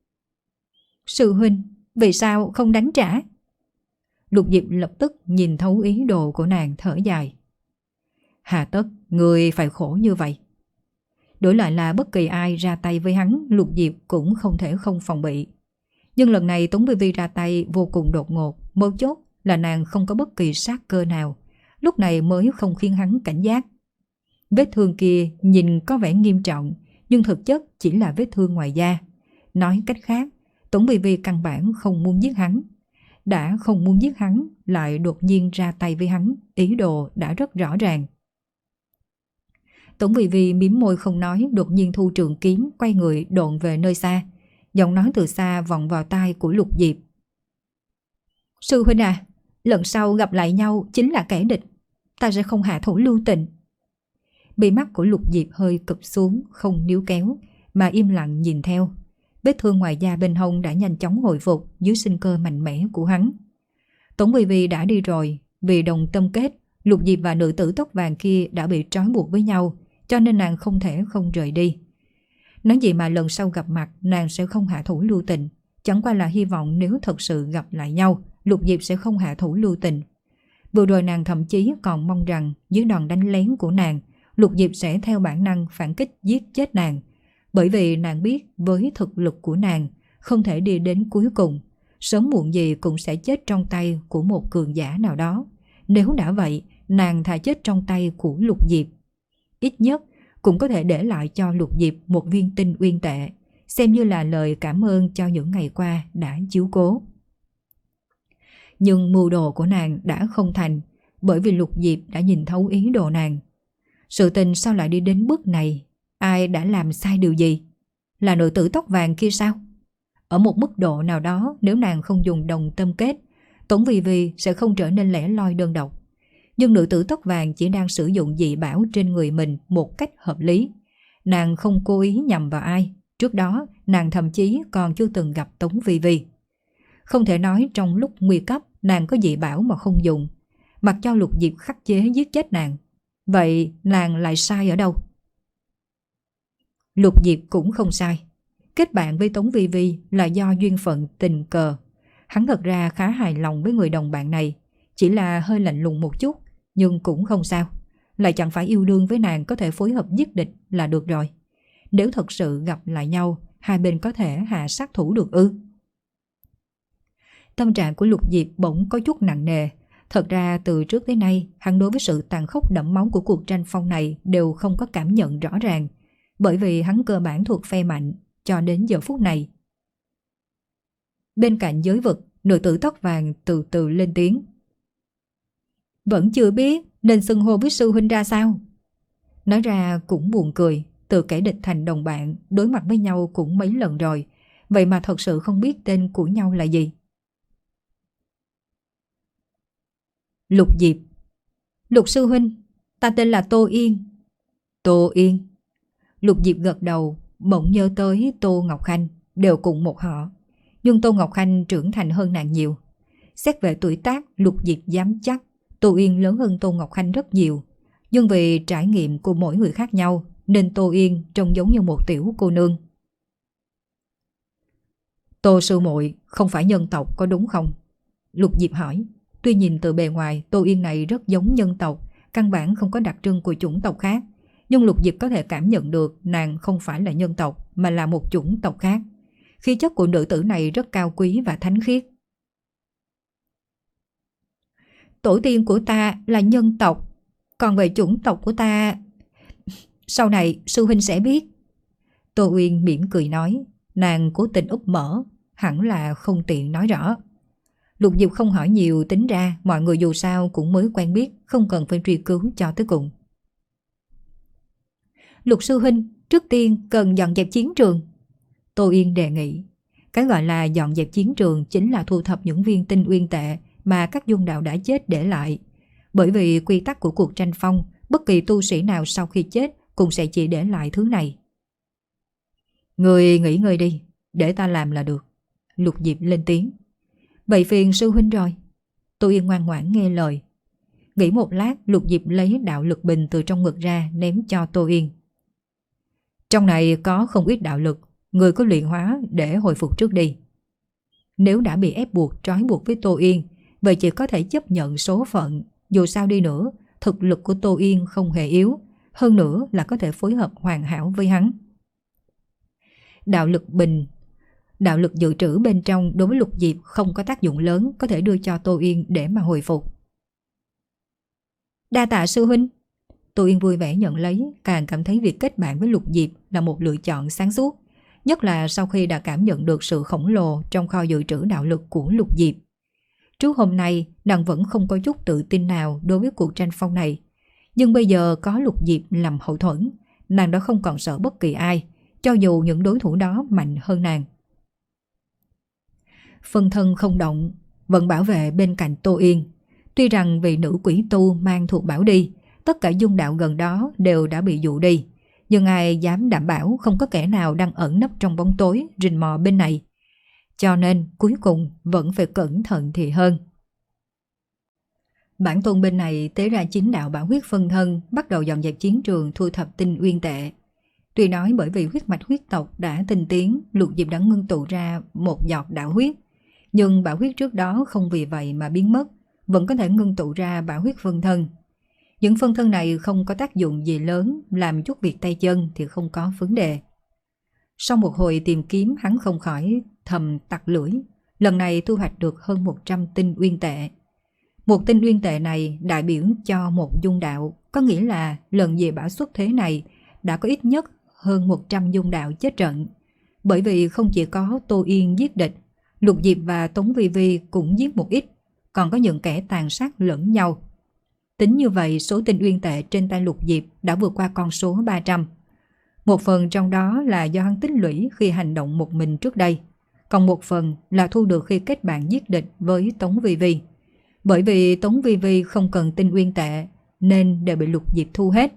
Sư huynh, vì sao không đánh trả? Lục Diệp lập tức nhìn thấu ý đồ của nàng, thở dài. Hà tất người phải khổ như vậy. Đổi lại là bất kỳ ai ra tay với hắn, Lục Diệp cũng không thể không phòng bị. Nhưng lần này Tống Vi Vi ra tay vô cùng đột ngột, mấu chốt là nàng không có bất kỳ sát cơ nào, lúc này mới không khiến hắn cảnh giác. Vết thương kia nhìn có vẻ nghiêm trọng, nhưng thực chất chỉ là vết thương ngoài da. Nói cách khác, Tống Vi Vi căn bản không muốn giết hắn. Đã không muốn giết hắn, lại đột nhiên ra tay với hắn, ý đồ đã rất rõ ràng. Tống Vi Vi mím môi không nói, đột nhiên thu trường kiếm, quay người độn về nơi xa. Giọng nói từ xa vọng vào tai của Lục Diệp. Sư huynh à, lần sau gặp lại nhau chính là kẻ địch, ta sẽ không hạ thủ lưu tình. Bị mắt của Lục Diệp hơi cụp xuống, không níu kéo, mà im lặng nhìn theo. Vết thương ngoài da bên hông đã nhanh chóng hồi phục dưới sinh cơ mạnh mẽ của hắn. Tống Vi Vi đã đi rồi, vì đồng tâm kết, Lục Diệp và nữ tử tóc vàng kia đã bị trói buộc với nhau, cho nên nàng không thể không rời đi. Nói gì mà lần sau gặp mặt nàng sẽ không hạ thủ lưu tình, chẳng qua là hy vọng nếu thật sự gặp lại nhau, Lục Diệp sẽ không hạ thủ lưu tình. Vừa rồi nàng thậm chí còn mong rằng dưới đòn đánh lén của nàng, Lục Diệp sẽ theo bản năng phản kích giết chết nàng, bởi vì nàng biết với thực lực của nàng không thể đi đến cuối cùng, sớm muộn gì cũng sẽ chết trong tay của một cường giả nào đó. Nếu đã vậy, nàng thà chết trong tay của Lục Diệp. Ít nhất cũng có thể để lại cho Lục Diệp một viên tinh uyên tệ, xem như là lời cảm ơn cho những ngày qua đã chiếu cố. Nhưng mưu đồ của nàng đã không thành, bởi vì Lục Diệp đã nhìn thấu ý đồ nàng. Sự tình sao lại đi đến bước này? Ai đã làm sai điều gì? Là nữ tử tóc vàng kia sao? Ở một mức độ nào đó, nếu nàng không dùng đồng tâm kết, Tống Vi Vi sẽ không trở nên lẻ loi đơn độc. Nhưng nữ tử tóc vàng chỉ đang sử dụng dị bảo trên người mình một cách hợp lý. Nàng không cố ý nhằm vào ai. Trước đó, nàng thậm chí còn chưa từng gặp Tống Vi Vi. Không thể nói trong lúc nguy cấp nàng có dị bảo mà không dùng, mặc cho Lục Diệp khắc chế giết chết nàng. Vậy nàng lại sai ở đâu? Lục Diệp cũng không sai. Kết bạn với Tống Vi Vi là do duyên phận tình cờ. Hắn thật ra khá hài lòng với người đồng bạn này, chỉ là hơi lạnh lùng một chút, nhưng cũng không sao. Lại chẳng phải yêu đương với nàng có thể phối hợp giết địch là được rồi. Nếu thật sự gặp lại nhau, hai bên có thể hạ sát thủ được ư? Tâm trạng của Lục Diệp bỗng có chút nặng nề. Thật ra từ trước tới nay, hắn đối với sự tàn khốc đẫm máu của cuộc tranh phong này đều không có cảm nhận rõ ràng, bởi vì hắn cơ bản thuộc phe mạnh cho đến giờ phút này. Bên cạnh giới vực, nữ tử tóc vàng từ từ lên tiếng. Vẫn chưa biết nên xưng hô với sư huynh ra sao? Nói ra cũng buồn cười, từ kẻ địch thành đồng bạn, đối mặt với nhau cũng mấy lần rồi, vậy mà thật sự không biết tên của nhau là gì. Lục Diệp. Lục sư huynh, ta tên là Tô Yên. Tô Yên. Lục Diệp gật đầu, bỗng nhớ tới Tô Ngọc Khanh, đều cùng một họ. Nhưng Tô Ngọc Khanh trưởng thành hơn nàng nhiều. Xét về tuổi tác, Lục Diệp dám chắc Tô Yên lớn hơn Tô Ngọc Khanh rất nhiều. Nhưng vì trải nghiệm của mỗi người khác nhau, nên Tô Yên trông giống như một tiểu cô nương. Tô sư muội không phải nhân tộc có đúng không? Lục Diệp hỏi. Tuy nhìn từ bề ngoài Tô Yên này rất giống nhân tộc, căn bản không có đặc trưng của chủng tộc khác, nhưng Lục Diệp có thể cảm nhận được nàng không phải là nhân tộc mà là một chủng tộc khác. Khí chất của nữ tử này rất cao quý và thánh khiết. Tổ tiên của ta là nhân tộc, còn về chủng tộc của ta, sau này sư huynh sẽ biết. Tô Uyên mỉm cười nói, nàng cố tình úp mở, hẳn là không tiện nói rõ. Lục Diệp không hỏi nhiều, tính ra mọi người dù sao cũng mới quen biết, không cần phải truy cứu cho tới cùng. Lục sư huynh, trước tiên cần dọn dẹp chiến trường. Tô Yên đề nghị. Cái gọi là dọn dẹp chiến trường chính là thu thập những viên tinh uyên tệ mà các dung đạo đã chết để lại. Bởi vì quy tắc của cuộc tranh phong, bất kỳ tu sĩ nào sau khi chết cũng sẽ chỉ để lại thứ này. Người nghỉ ngơi đi, để ta làm là được. Lục Diệp lên tiếng. Vậy phiền sư huynh rồi. Tô Yên ngoan ngoãn nghe lời. Nghĩ một lát, Lục Diệp lấy đạo lực bình từ trong ngực ra ném cho Tô Yên. Trong này có không ít đạo lực, người có luyện hóa để hồi phục trước đi. Nếu đã bị ép buộc trói buộc với Tô Yên, vậy chỉ có thể chấp nhận số phận. Dù sao đi nữa, thực lực của Tô Yên không hề yếu, hơn nữa là có thể phối hợp hoàn hảo với hắn. Đạo lực bình, đạo lực dự trữ bên trong đối với Lục Diệp không có tác dụng lớn, có thể đưa cho Tô Yên để mà hồi phục. Đa tạ sư huynh. Tô Yên vui vẻ nhận lấy, càng cảm thấy việc kết bạn với Lục Diệp là một lựa chọn sáng suốt, nhất là sau khi đã cảm nhận được sự khổng lồ trong kho dự trữ đạo lực của Lục Diệp. Trước hôm nay, nàng vẫn không có chút tự tin nào đối với cuộc tranh phong này, nhưng bây giờ có Lục Diệp làm hậu thuẫn, nàng đã không còn sợ bất kỳ ai, cho dù những đối thủ đó mạnh hơn nàng. Phân thân không động, vẫn bảo vệ bên cạnh Tô Yên. Tuy rằng vì nữ quỷ tu mang thuộc bảo đi, tất cả dung đạo gần đó đều đã bị dụ đi, nhưng ai dám đảm bảo không có kẻ nào đang ẩn nấp trong bóng tối rình mò bên này. Cho nên cuối cùng vẫn phải cẩn thận thì hơn. Bản tôn bên này tế ra chính đạo bảo huyết phân thân, bắt đầu dọn dẹp chiến trường thu thập tinh uyên tệ. Tuy nói bởi vì huyết mạch huyết tộc đã tinh tiến, Lục Diệp đã ngưng tụ ra một giọt đạo huyết, nhưng bảo huyết trước đó không vì vậy mà biến mất, vẫn có thể ngưng tụ ra bảo huyết phân thân. Những phân thân này không có tác dụng gì lớn, làm chút việc tay chân thì không có vấn đề. Sau một hồi tìm kiếm, hắn không khỏi thầm tặc lưỡi, lần này thu hoạch được hơn một trăm tinh uyên tệ. Một tinh uyên tệ này đại biểu cho một dung đạo, có nghĩa là lần về bão xuất thế này đã có ít nhất hơn một trăm dung đạo chết trận. Bởi vì không chỉ có Tô Yên giết địch, Lục Diệp và Tống Vi Vi cũng giết một ít, còn có những kẻ tàn sát lẫn nhau. Tính như vậy, số tinh uyên tệ trên tay Lục Diệp đã vượt qua con số ba trăm. Một phần trong đó là do hắn tích lũy khi hành động một mình trước đây, còn một phần là thu được khi kết bạn giết địch với Tống Vi Vi. Bởi vì Tống Vi Vi không cần tinh uyên tệ nên đều bị Lục Diệp thu hết.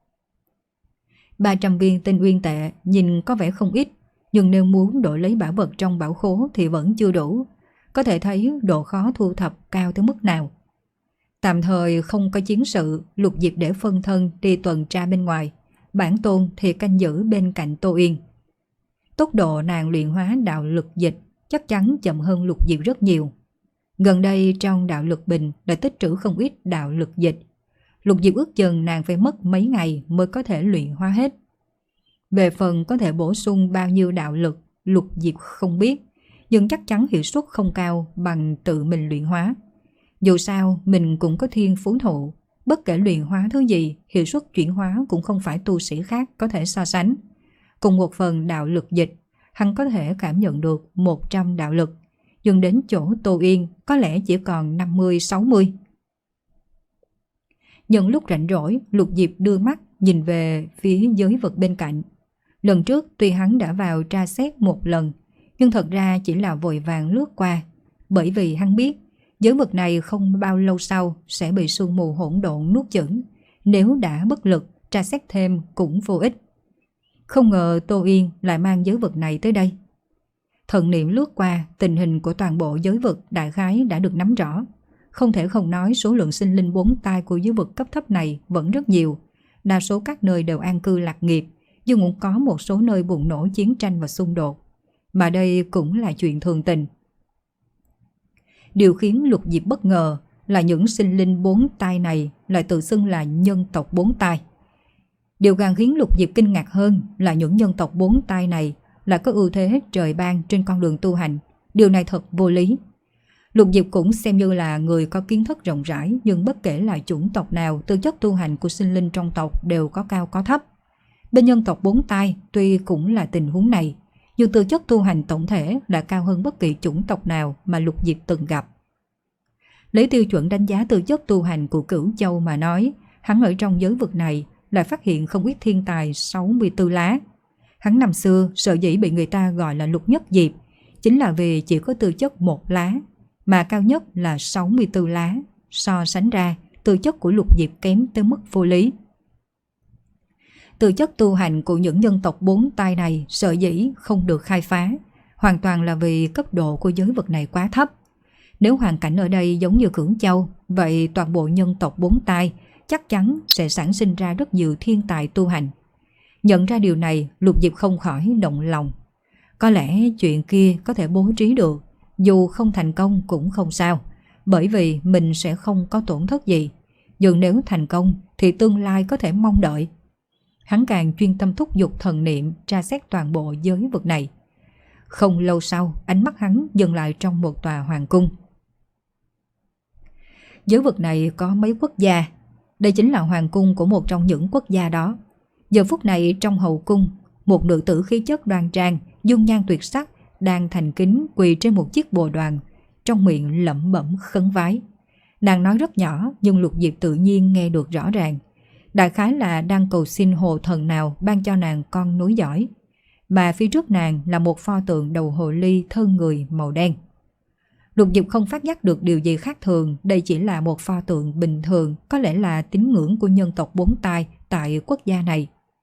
ba trăm viên tinh uyên tệ nhìn có vẻ không ít, nhưng nếu muốn đổi lấy bảo vật trong bảo khố thì vẫn chưa đủ. Có thể thấy độ khó thu thập cao tới mức nào. Tạm thời không có chiến sự, Lục Diệp để phân thân đi tuần tra bên ngoài, bản tôn thì canh giữ bên cạnh Tô Yên. Tốc độ nàng luyện hóa đạo lực dịch chắc chắn chậm hơn Lục Diệp rất nhiều. Gần đây trong đạo lực bình đã tích trữ không ít đạo lực dịch. Lục Diệp ước chừng nàng phải mất mấy ngày mới có thể luyện hóa hết. Về phần có thể bổ sung bao nhiêu đạo lực, Lục Diệp không biết, nhưng chắc chắn hiệu suất không cao bằng tự mình luyện hóa. Dù sao mình cũng có thiên phú thụ, bất kể luyện hóa thứ gì, hiệu suất chuyển hóa cũng không phải tu sĩ khác có thể so sánh. Cùng một phần đạo lực dịch, hắn có thể cảm nhận được một trăm đạo lực, nhưng đến chỗ Tô Yên có lẽ chỉ còn năm mươi sáu mươi. Nhân lúc rảnh rỗi, Lục Diệp đưa mắt nhìn về phía giới vực bên cạnh. Lần trước tuy hắn đã vào tra xét một lần, nhưng thật ra chỉ là vội vàng lướt qua, bởi vì hắn biết giới vực này không bao lâu sau sẽ bị sương mù hỗn độn nuốt chửng, nếu đã bất lực tra xét thêm cũng vô ích. Không ngờ Tô Yên lại mang giới vực này tới đây. Thần niệm lướt qua, tình hình của toàn bộ giới vực đại khái đã được nắm rõ. Không thể không nói số lượng sinh linh bốn tai của giới vực cấp thấp này vẫn rất nhiều. Đa số các nơi đều an cư lạc nghiệp, nhưng cũng có một số nơi bùng nổ chiến tranh và xung đột. Mà đây cũng là chuyện thường tình. Điều khiến Lục Diệp bất ngờ là những sinh linh bốn tai này lại tự xưng là nhân tộc bốn tai. Điều càng khiến Lục Diệp kinh ngạc hơn là những nhân tộc bốn tai này là có ưu thế trời ban trên con đường tu hành. Điều này thật vô lý. Lục Diệp cũng xem như là người có kiến thức rộng rãi, nhưng bất kể là chủng tộc nào, tư chất tu hành của sinh linh trong tộc đều có cao có thấp. Bên nhân tộc bốn tai tuy cũng là tình huống này, nhưng tư chất tu hành tổng thể là cao hơn bất kỳ chủng tộc nào mà Lục Diệp từng gặp. Lấy tiêu chuẩn đánh giá tư chất tu hành của Cửu Châu mà nói, hắn ở trong giới vực này lại phát hiện không ít thiên tài sáu mươi tư lá. Hắn năm xưa sợ dĩ bị người ta gọi là Lục Nhất Diệp, chính là vì chỉ có tư chất một lá, mà cao nhất là sáu mươi tư lá. So sánh ra, tư chất của Lục Diệp kém tới mức vô lý. Tư chất tu hành của những nhân tộc bốn tai này sở dĩ không được khai phá, hoàn toàn là vì cấp độ của giới vực này quá thấp. Nếu hoàn cảnh ở đây giống như Cưỡng Châu, vậy toàn bộ nhân tộc bốn tai chắc chắn sẽ sản sinh ra rất nhiều thiên tài tu hành. Nhận ra điều này, Lục Diệp không khỏi động lòng. Có lẽ chuyện kia có thể bố trí được, dù không thành công cũng không sao, bởi vì mình sẽ không có tổn thất gì. Nhưng nếu thành công thì tương lai có thể mong đợi. Hắn càng chuyên tâm thúc giục thần niệm tra xét toàn bộ giới vực này. Không lâu sau, ánh mắt hắn dừng lại trong một tòa hoàng cung. Giới vực này có mấy quốc gia. Đây chính là hoàng cung của một trong những quốc gia đó. Giờ phút này trong hậu cung, một nữ tử khí chất đoan trang, dung nhan tuyệt sắc đang thành kính quỳ trên một chiếc bồ đoàn, trong miệng lẩm bẩm khấn vái. Nàng nói rất nhỏ nhưng Lục Diệp tự nhiên nghe được rõ ràng. Đại khái là đang cầu xin hồ thần nào ban cho nàng con nối dõi. Mà phía trước nàng là một pho tượng đầu hồ ly thân người màu đen. Lục Diệp không phát giác được điều gì khác thường, đây chỉ là một pho tượng bình thường, có lẽ là tín ngưỡng của nhân tộc bốn tai tại quốc gia này.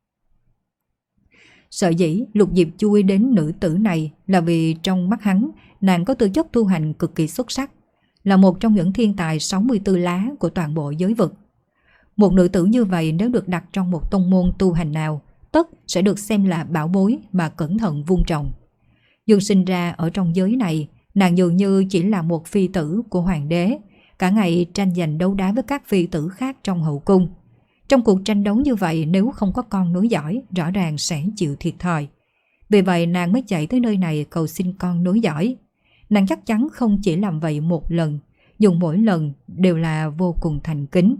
Sở dĩ Lục Diệp chú ý đến nữ tử này là vì trong mắt hắn, nàng có tư chất tu hành cực kỳ xuất sắc, là một trong những thiên tài sáu mươi tư lá của toàn bộ giới vực. Một nữ tử như vậy nếu được đặt trong một tông môn tu hành nào, tất sẽ được xem là bảo bối mà cẩn thận vun trồng. Nhưng sinh ra ở trong giới này, nàng dường như chỉ là một phi tử của hoàng đế, cả ngày tranh giành đấu đá với các phi tử khác trong hậu cung. Trong cuộc tranh đấu như vậy, nếu không có con nối dõi, rõ ràng sẽ chịu thiệt thòi. Vì vậy nàng mới chạy tới nơi này cầu xin con nối dõi. Nàng chắc chắn không chỉ làm vậy một lần, dùng mỗi lần đều là vô cùng thành kính.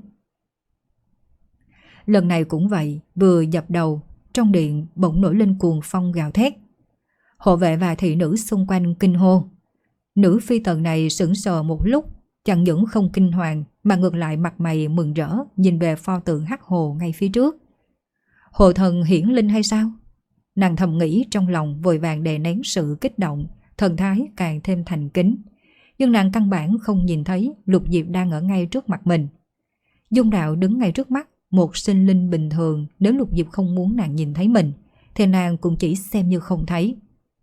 Lần này cũng vậy, vừa dập đầu, trong điện bỗng nổi lên cuồng phong gào thét. Hộ vệ và thị nữ xung quanh kinh hô. Nữ phi tần này sững sờ một lúc, chẳng những không kinh hoàng mà ngược lại mặt mày mừng rỡ nhìn về pho tượng hắc hồ ngay phía trước. Hồ thần hiển linh hay sao? Nàng thầm nghĩ trong lòng, vội vàng đè nén sự kích động, thần thái càng thêm thành kính. Nhưng nàng căn bản không nhìn thấy Lục Diệp đang ở ngay trước mặt mình. Dung Đạo đứng ngay trước mắt, một sinh linh bình thường, nếu Lục Diệp không muốn nàng nhìn thấy mình thì nàng cũng chỉ xem như không thấy.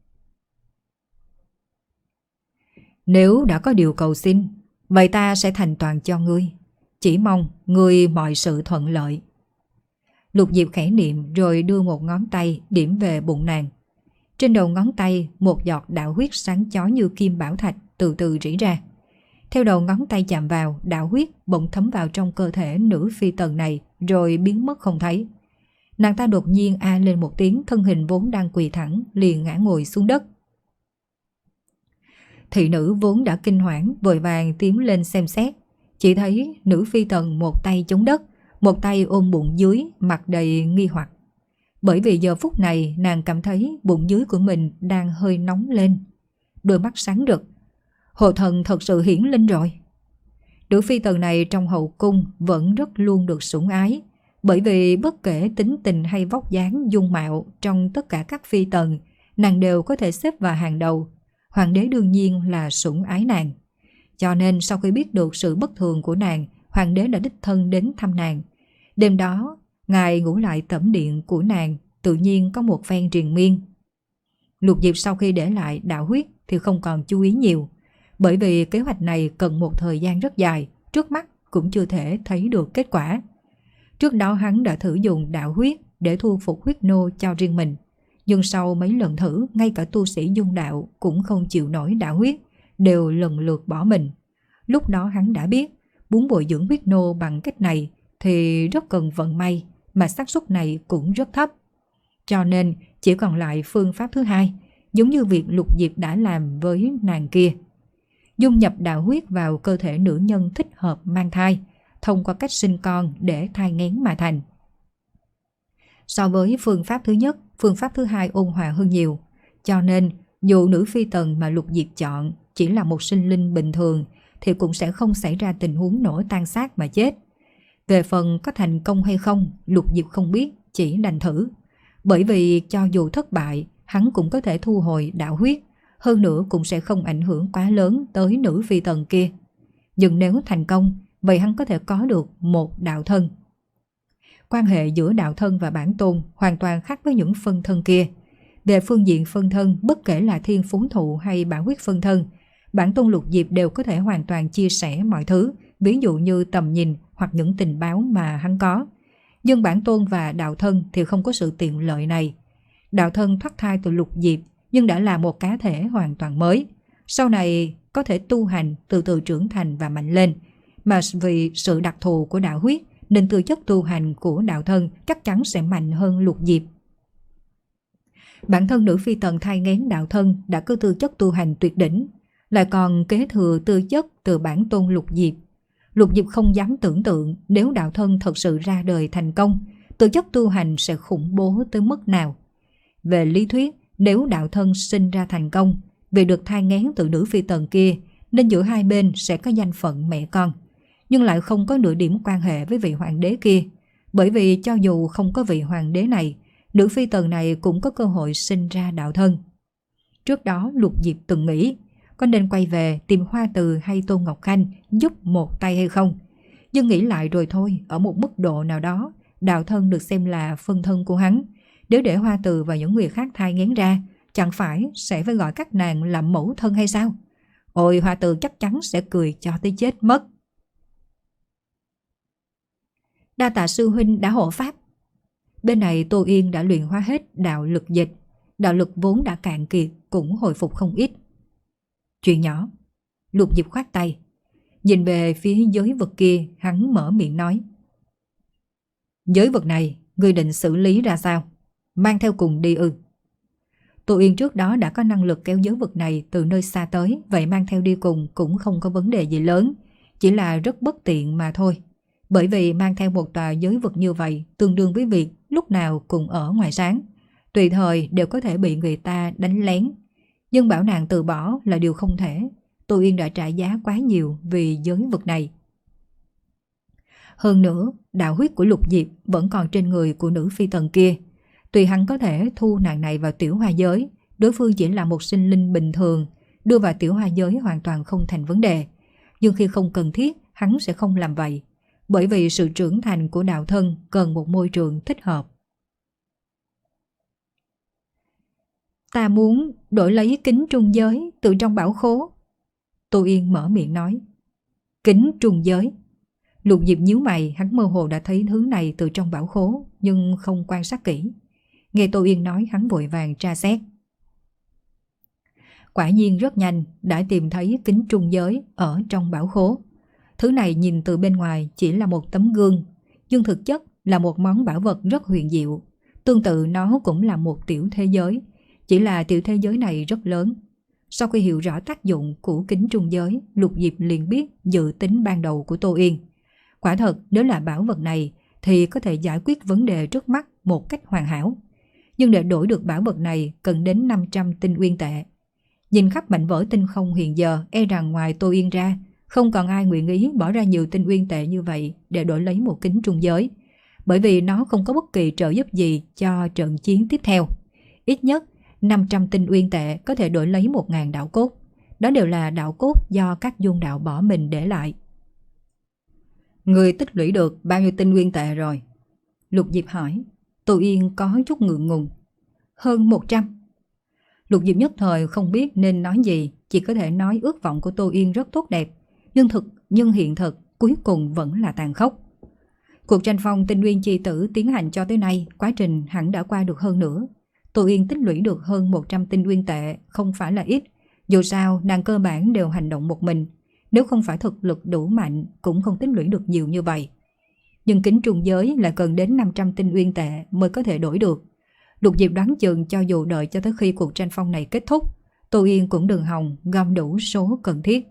Nếu đã có điều cầu xin, vậy ta sẽ thành toàn cho ngươi. Chỉ mong ngươi mọi sự thuận lợi. Lục Diệp khẽ niệm rồi đưa một ngón tay điểm về bụng nàng. Trên đầu ngón tay, một giọt đạo huyết sáng chói như kim bảo thạch từ từ rỉ ra. Theo đầu ngón tay chạm vào, đạo huyết bỗng thấm vào trong cơ thể nữ phi tần này rồi biến mất không thấy. Nàng ta đột nhiên a lên một tiếng, thân hình vốn đang quỳ thẳng liền ngã ngồi xuống đất. Thị nữ vốn đã kinh hoảng vội vàng tiến lên xem xét, chỉ thấy nữ phi tần một tay chống đất, một tay ôm bụng dưới, mặt đầy nghi hoặc. Bởi vì giờ phút này nàng cảm thấy bụng dưới của mình đang hơi nóng lên. Đôi mắt sáng rực. Hồ thần thật sự hiển linh rồi. Nữ phi tần này trong hậu cung vẫn rất luôn được sủng ái, bởi vì bất kể tính tình hay vóc dáng dung mạo, trong tất cả các phi tần, nàng đều có thể xếp vào hàng đầu. Hoàng đế đương nhiên là sủng ái nàng. Cho nên sau khi biết được sự bất thường của nàng, hoàng đế đã đích thân đến thăm nàng. Đêm đó, ngài ngủ lại tẩm điện của nàng, tự nhiên có một phen triền miên. Lục Diệp sau khi để lại đạo huyết thì không còn chú ý nhiều, bởi vì kế hoạch này cần một thời gian rất dài, trước mắt cũng chưa thể thấy được kết quả. Trước đó hắn đã thử dùng đạo huyết để thu phục huyết nô cho riêng mình, nhưng sau mấy lần thử, ngay cả tu sĩ dung đạo cũng không chịu nổi đạo huyết, đều lần lượt bỏ mình. Lúc đó hắn đã biết, muốn bồi dưỡng huyết nô bằng cách này thì rất cần vận may, mà xác suất này cũng rất thấp. Cho nên chỉ còn lại phương pháp thứ hai, giống như việc Lục Diệp đã làm với nàng kia. Dung nhập đạo huyết vào cơ thể nữ nhân thích hợp mang thai, thông qua cách sinh con để thai nghén mà thành. So với phương pháp thứ nhất, phương pháp thứ hai ôn hòa hơn nhiều. Cho nên dù nữ phi tần mà Lục Diệp chọn chỉ là một sinh linh bình thường thì cũng sẽ không xảy ra tình huống nổ tan xác mà chết. Về phần có thành công hay không, Lục Diệp không biết, chỉ đành thử. Bởi vì cho dù thất bại, hắn cũng có thể thu hồi đạo huyết, hơn nữa cũng sẽ không ảnh hưởng quá lớn tới nữ phi tần kia. Nhưng nếu thành công, vậy hắn có thể có được một đạo thân. quan hệ giữa đạo thân và bản tôn hoàn toàn khác với những phân thân kia. Về phương diện phân thân, bất kể là thiên phú thụ hay bản huyết phân thân, bản tôn Lục Diệp đều có thể hoàn toàn chia sẻ mọi thứ, ví dụ như tầm nhìn hoặc những tình báo mà hắn có. Nhưng bản tôn và đạo thân thì không có sự tiện lợi này. Đạo thân thoát thai từ Lục Diệp nhưng đã là một cá thể hoàn toàn mới. Sau này có thể tu hành, từ từ trưởng thành và mạnh lên. Mà vì sự đặc thù của đạo huyết nên tư chất tu hành của đạo thân chắc chắn sẽ mạnh hơn Lục Diệp. Bản thân nữ phi tần thai nghén đạo thân đã có tư chất tu hành tuyệt đỉnh, lại còn kế thừa tư chất từ bản tôn Lục Diệp. Lục Diệp không dám tưởng tượng nếu đạo thân thật sự ra đời thành công, tư chất tu hành sẽ khủng bố tới mức nào. Về lý thuyết, nếu đạo thân sinh ra thành công, vì được thai nghén từ nữ phi tần kia, nên giữa hai bên sẽ có danh phận mẹ con, nhưng lại không có nửa điểm quan hệ với vị hoàng đế kia. Bởi vì cho dù không có vị hoàng đế này, nữ phi tần này cũng có cơ hội sinh ra đạo thân. Trước đó Lục Diệp từng nghĩ có nên quay về tìm Hoa Từ hay Tôn Ngọc Khanh giúp một tay hay không. Nhưng nghĩ lại rồi thôi, ở một mức độ nào đó, đạo thân được xem là phân thân của hắn. Nếu để Hoa Từ và những người khác thai nghén ra, chẳng phải sẽ phải gọi các nàng làm mẫu thân hay sao? Ôi, Hoa Từ chắc chắn sẽ cười cho tới chết mất. Đa tạ sư huynh đã hộ pháp. Bên này Tô Yên đã luyện hóa hết đạo lực dịch, đạo lực vốn đã cạn kiệt cũng hồi phục không ít. Chuyện nhỏ. Lục Diệp khoát tay, nhìn về phía giới vực kia, hắn mở miệng nói. Giới vực này, ngươi định xử lý ra sao? Mang theo cùng đi ư? Tô Yên trước đó đã có năng lực kéo giới vực này từ nơi xa tới, vậy mang theo đi cùng cũng không có vấn đề gì lớn, chỉ là rất bất tiện mà thôi. Bởi vì mang theo một tòa giới vực như vậy tương đương với việc lúc nào cũng ở ngoài sáng, tùy thời đều có thể bị người ta đánh lén. Nhưng bảo nàng từ bỏ là điều không thể. Tô Yên đã trả giá quá nhiều vì giới vực này. Hơn nữa, đạo huyết của Lục Diệp vẫn còn trên người của nữ phi tần kia. Tuy hắn có thể thu nàng này vào tiểu hoa giới, đối phương chỉ là một sinh linh bình thường, đưa vào tiểu hoa giới hoàn toàn không thành vấn đề. Nhưng khi không cần thiết, hắn sẽ không làm vậy. Bởi vì sự trưởng thành của đạo thân cần một môi trường thích hợp. Ta muốn đổi lấy kính trung giới từ trong bảo khố. Tô Yên mở miệng nói. Kính trung giới. Lục Diệp nhíu mày, hắn mơ hồ đã thấy thứ này từ trong bảo khố, nhưng không quan sát kỹ. Nghe Tô Yên nói, hắn vội vàng tra xét. Quả nhiên rất nhanh đã tìm thấy kính trung giới ở trong bảo khố. Thứ này nhìn từ bên ngoài chỉ là một tấm gương, nhưng thực chất là một món bảo vật rất huyền diệu. Tương tự nó cũng là một tiểu thế giới, chỉ là tiểu thế giới này rất lớn. Sau khi hiểu rõ tác dụng của kính trung giới, Lục Diệp liền biết dự tính ban đầu của Tô Yên. Quả thật, nếu là bảo vật này thì có thể giải quyết vấn đề trước mắt một cách hoàn hảo. Nhưng để đổi được bảo vật này cần đến năm trăm tinh uyên tệ. Nhìn khắp mảnh vỡ tinh không hiện giờ, e rằng ngoài Tô Yên ra, không còn ai nguyện ý bỏ ra nhiều tinh uyên tệ như vậy để đổi lấy một kính trung giới. Bởi vì nó không có bất kỳ trợ giúp gì cho trận chiến tiếp theo. Ít nhất năm trăm tinh uyên tệ có thể đổi lấy một nghìn đạo cốt. Đó đều là đạo cốt do các dung đạo bỏ mình để lại. Người tích lũy được bao nhiêu tinh uyên tệ rồi? Lục Diệp hỏi. Tô Yên có chút ngượng ngùng. Hơn một trăm. Lục Diệp nhất thời không biết nên nói gì, chỉ có thể nói ước vọng của Tô Yên rất tốt đẹp. Nhưng thực, nhưng hiện thực cuối cùng vẫn là tàn khốc. Cuộc tranh phong tinh uyên chi tử tiến hành cho tới nay, quá trình hẳn đã qua được hơn nữa. Tô Yên tích lũy được hơn một trăm tinh uyên tệ, không phải là ít. Dù sao, nàng cơ bản đều hành động một mình. Nếu không phải thực lực đủ mạnh, cũng không tích lũy được nhiều như vậy. Nhưng kính trung giới là cần đến năm trăm tinh uyên tệ mới có thể đổi được. Lục Diệp đoán chừng cho dù đợi cho tới khi cuộc tranh phong này kết thúc, Tô Yên cũng đừng hòng gom đủ số cần thiết.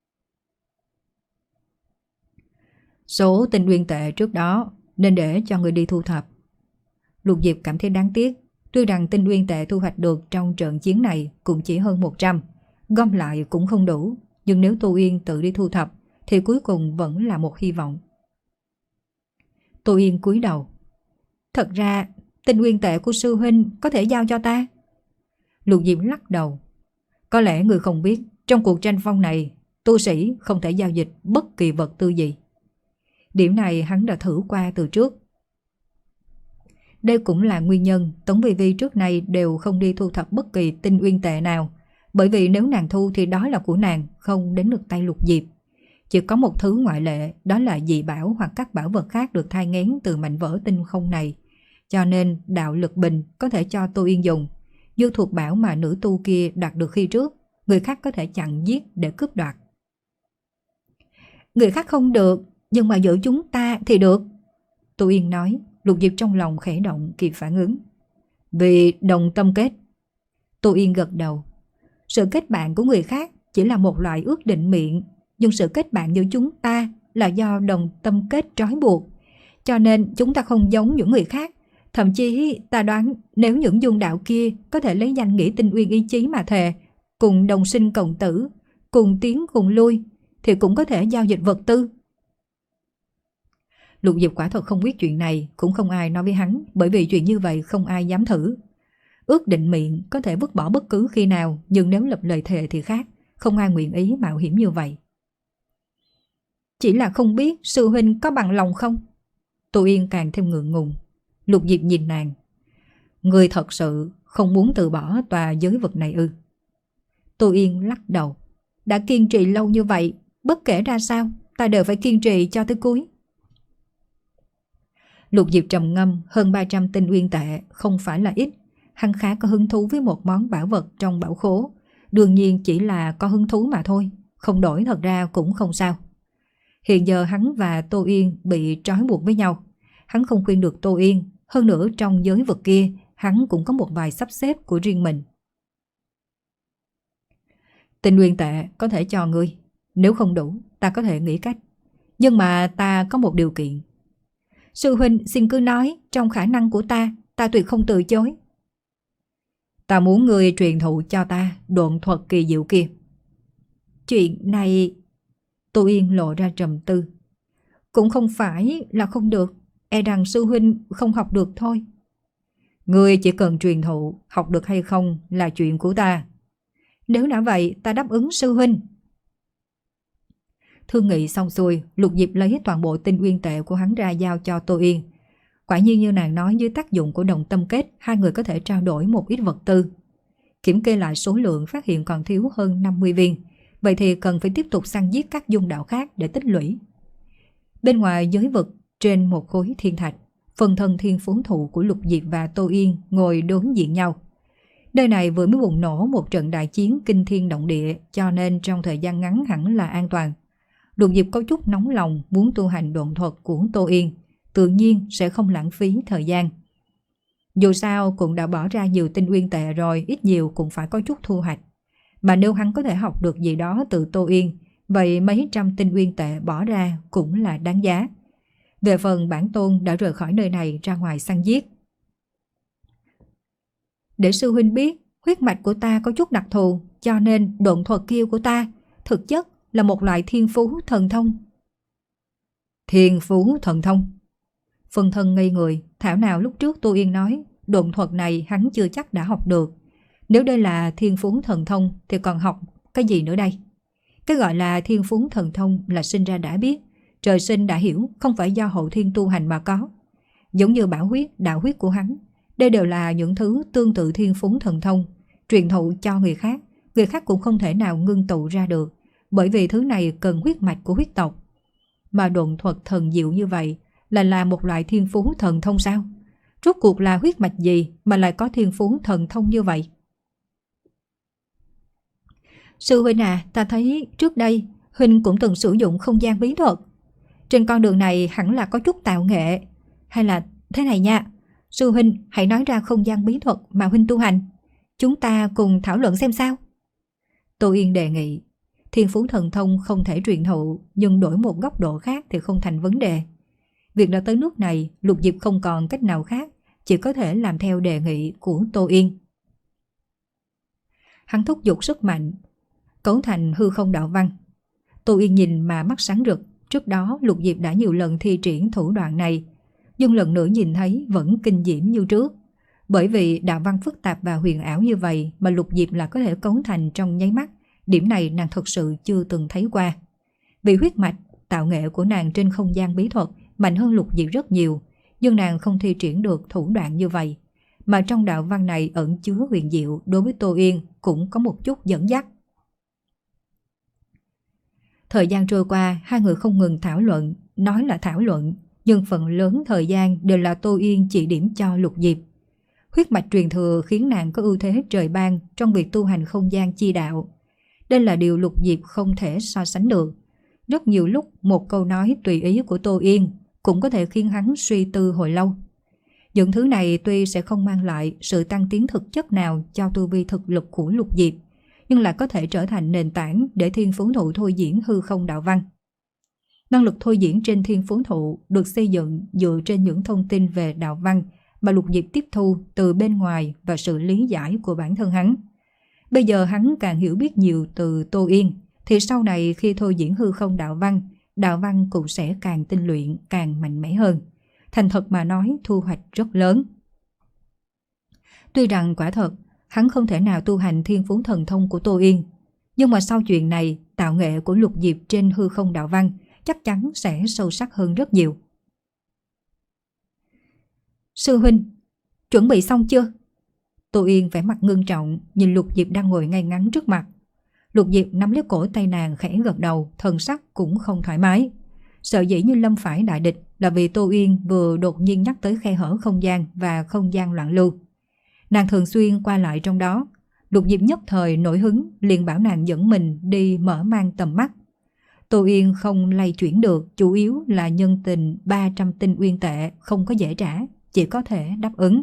Số tinh uyên tệ trước đó nên để cho người đi thu thập. Lục Diệp cảm thấy đáng tiếc. Tuy rằng tinh uyên tệ thu hoạch được trong trận chiến này cũng chỉ hơn một trăm, gom lại cũng không đủ. Nhưng nếu Tô Yên tự đi thu thập thì cuối cùng vẫn là một hy vọng. Tô Yên cúi đầu. Thật ra tinh uyên tệ của sư huynh có thể giao cho ta. Lục Diệp lắc đầu. Có lẽ người không biết, trong cuộc tranh phong này tu sĩ không thể giao dịch bất kỳ vật tư gì. Điểm này hắn đã thử qua từ trước. Đây cũng là nguyên nhân Tống Vi Vi trước nay đều không đi thu thập bất kỳ tinh uyên tệ nào, bởi vì nếu nàng thu thì đó là của nàng, không đến được tay Lục Diệp. Chỉ có một thứ ngoại lệ, đó là dị bảo hoặc các bảo vật khác được thai nghén từ mảnh vỡ tinh không này. Cho nên đạo lực bình có thể cho Tô Yên dùng. Dư thuộc bảo mà nữ tu kia đạt được khi trước, người khác có thể chặn giết để cướp đoạt. Người khác không được, nhưng mà giữa chúng ta thì được. Tô Yên nói. Lục Diệp trong lòng khẽ động kịp phản ứng. Vì đồng tâm kết. Tô Yên gật đầu. Sự kết bạn của người khác chỉ là một loại ước định miệng, nhưng sự kết bạn giữa chúng ta là do đồng tâm kết trói buộc. Cho nên chúng ta không giống những người khác. Thậm chí ta đoán nếu những dung đạo kia có thể lấy danh nghĩa tinh uyên ý chí mà thề, cùng đồng sinh cộng tử, cùng tiến cùng lui, thì cũng có thể giao dịch vật tư. Lục Diệp quả thật không biết chuyện này, cũng không ai nói với hắn, bởi vì chuyện như vậy không ai dám thử. Ước định miệng có thể vứt bỏ bất cứ khi nào, nhưng nếu lập lời thề thì khác, không ai nguyện ý mạo hiểm như vậy. Chỉ là không biết sư huynh có bằng lòng không? Tô Yên càng thêm ngượng ngùng. Lục Diệp nhìn nàng. Người thật sự không muốn từ bỏ tòa giới vực này ư? Tô Yên lắc đầu. Đã kiên trì lâu như vậy, bất kể ra sao, ta đều phải kiên trì cho tới cuối. Lục Diệp trầm ngâm. Hơn ba trăm tinh uyên tệ không phải là ít. Hắn khá có hứng thú với một món bảo vật trong bảo khố. Đương nhiên chỉ là có hứng thú mà thôi, không đổi thật ra cũng không sao. Hiện giờ hắn và Tô Yên bị trói buộc với nhau. Hắn không khuyên được Tô Yên. Hơn nữa trong giới vực kia, hắn cũng có một vài sắp xếp của riêng mình. Tinh uyên tệ có thể cho ngươi. Nếu không đủ, ta có thể nghĩ cách. Nhưng mà ta có một điều kiện. Sư huynh xin cứ nói, trong khả năng của ta, ta tuyệt không từ chối. Ta muốn ngươi truyền thụ cho ta độn thuật kỳ diệu kia. Chuyện này... Tô Yên lộ ra trầm tư. Cũng không phải là không được, e rằng sư huynh không học được thôi. Ngươi chỉ cần truyền thụ, học được hay không là chuyện của ta. Nếu đã vậy, ta đáp ứng sư huynh. Thương nghị xong xuôi, Lục Diệp lấy toàn bộ tinh uyên tệ của hắn ra giao cho Tô Yên. Quả nhiên như nàng nói, dưới tác dụng của đồng tâm kết, hai người có thể trao đổi một ít vật tư. Kiểm kê lại số lượng phát hiện còn thiếu hơn năm mươi viên. Vậy thì cần phải tiếp tục săn giết các dung đạo khác để tích lũy. Bên ngoài giới vực, trên một khối thiên thạch, phần thân thiên phú thụ của Lục Diệp và Tô Yên ngồi đối diện nhau. Nơi này vừa mới bùng nổ một trận đại chiến kinh thiên động địa, cho nên trong thời gian ngắn hẳn là an toàn. Lục Diệp có chút nóng lòng muốn tu hành độn thuật của Tô Yên, tự nhiên sẽ không lãng phí thời gian. Dù sao cũng đã bỏ ra nhiều tinh uyên tệ rồi, ít nhiều cũng phải có chút thu hoạch. Mà nếu hắn có thể học được gì đó từ Tô Yên, vậy mấy trăm tinh uyên tệ bỏ ra cũng là đáng giá. Về phần bản tôn đã rời khỏi nơi này ra ngoài săn giết. Để sư huynh biết, huyết mạch của ta có chút đặc thù, cho nên độn thuật kia của ta thực chất là một loại thiên phú thần thông. Thiên phú thần thông? Phần thân ngây người, thảo nào lúc trước Tô Yên nói độn thuật này hắn chưa chắc đã học được. Nếu đây là thiên phú thần thông thì còn học cái gì nữa đây? Cái gọi là thiên phú thần thông là sinh ra đã biết, trời sinh đã hiểu, không phải do hậu thiên tu hành mà có. Giống như bảo huyết, đạo huyết của hắn, đây đều là những thứ tương tự thiên phú thần thông, truyền thụ cho người khác, người khác cũng không thể nào ngưng tụ ra được, bởi vì thứ này cần huyết mạch của huyết tộc. Mà độn thuật thần diệu như vậy là là một loại thiên phú thần thông sao? Rốt cuộc là huyết mạch gì mà lại có thiên phú thần thông như vậy? Sư huynh à, ta thấy trước đây huynh cũng từng sử dụng không gian bí thuật. Trên con đường này hẳn là có chút tạo nghệ. Hay là thế này nha, sư huynh hãy nói ra không gian bí thuật mà huynh tu hành, chúng ta cùng thảo luận xem sao. Tô Yên đề nghị. Thiên phú thần thông không thể truyền thụ, nhưng đổi một góc độ khác thì không thành vấn đề. Việc đã tới nước này, Lục Diệp không còn cách nào khác, chỉ có thể làm theo đề nghị của Tô Yên. Hắn thúc giục sức mạnh, cấu thành hư không đạo văn. Tô Yên nhìn mà mắt sáng rực. Trước đó Lục Diệp đã nhiều lần thi triển thủ đoạn này, nhưng lần nữa nhìn thấy vẫn kinh diễm như trước. Bởi vì đạo văn phức tạp và huyền ảo như vậy mà Lục Diệp là có thể cấu thành trong nháy mắt, điểm này nàng thật sự chưa từng thấy qua. Vì huyết mạch, tạo nghệ của nàng trên không gian bí thuật mạnh hơn Lục Diệp rất nhiều, nhưng nàng không thi triển được thủ đoạn như vậy. Mà trong đạo văn này ẩn chứa huyền diệu, đối với Tô Yên cũng có một chút dẫn dắt. Thời gian trôi qua, hai người không ngừng thảo luận, nói là thảo luận, nhưng phần lớn thời gian đều là Tô Yên chỉ điểm cho Lục Diệp. Huyết mạch truyền thừa khiến nàng có ưu thế trời ban trong việc tu hành không gian chi đạo. Đây là điều Lục Diệp không thể so sánh được. Rất nhiều lúc một câu nói tùy ý của Tô Yên cũng có thể khiến hắn suy tư hồi lâu. Những thứ này tuy sẽ không mang lại sự tăng tiến thực chất nào cho tu vi thực lực của Lục Diệp, nhưng lại có thể trở thành nền tảng để thiên phú thụ thôi diễn hư không đạo văn. Năng lực thôi diễn trên thiên phú thụ được xây dựng dựa trên những thông tin về đạo văn mà Lục Diệp tiếp thu từ bên ngoài và sự lý giải của bản thân hắn. Bây giờ hắn càng hiểu biết nhiều từ Tô Yên, thì sau này khi thôi diễn hư không đạo văn, đạo văn cũng sẽ càng tinh luyện, càng mạnh mẽ hơn. Thành thật mà nói, thu hoạch rất lớn. Tuy rằng quả thật, hắn không thể nào tu hành thiên phú thần thông của Tô Yên, nhưng mà sau chuyện này, tạo nghệ của Lục Diệp trên hư không đạo văn chắc chắn sẽ sâu sắc hơn rất nhiều. Sư huynh, chuẩn bị xong chưa? Tô Yên vẻ mặt ngưng trọng, nhìn Lục Diệp đang ngồi ngay ngắn trước mặt. Lục Diệp nắm lấy cổ tay nàng khẽ gật đầu, thần sắc cũng không thoải mái. Sợ dĩ như lâm phải đại địch là vì Tô Yên vừa đột nhiên nhắc tới khe hở không gian và không gian loạn lưu. Nàng thường xuyên qua lại trong đó. Lục Diệp nhất thời nổi hứng, liền bảo nàng dẫn mình đi mở mang tầm mắt. Tô Yên không lay chuyển được, chủ yếu là nhân tình ba trăm tinh uyên tệ không có dễ trả, chỉ có thể đáp ứng.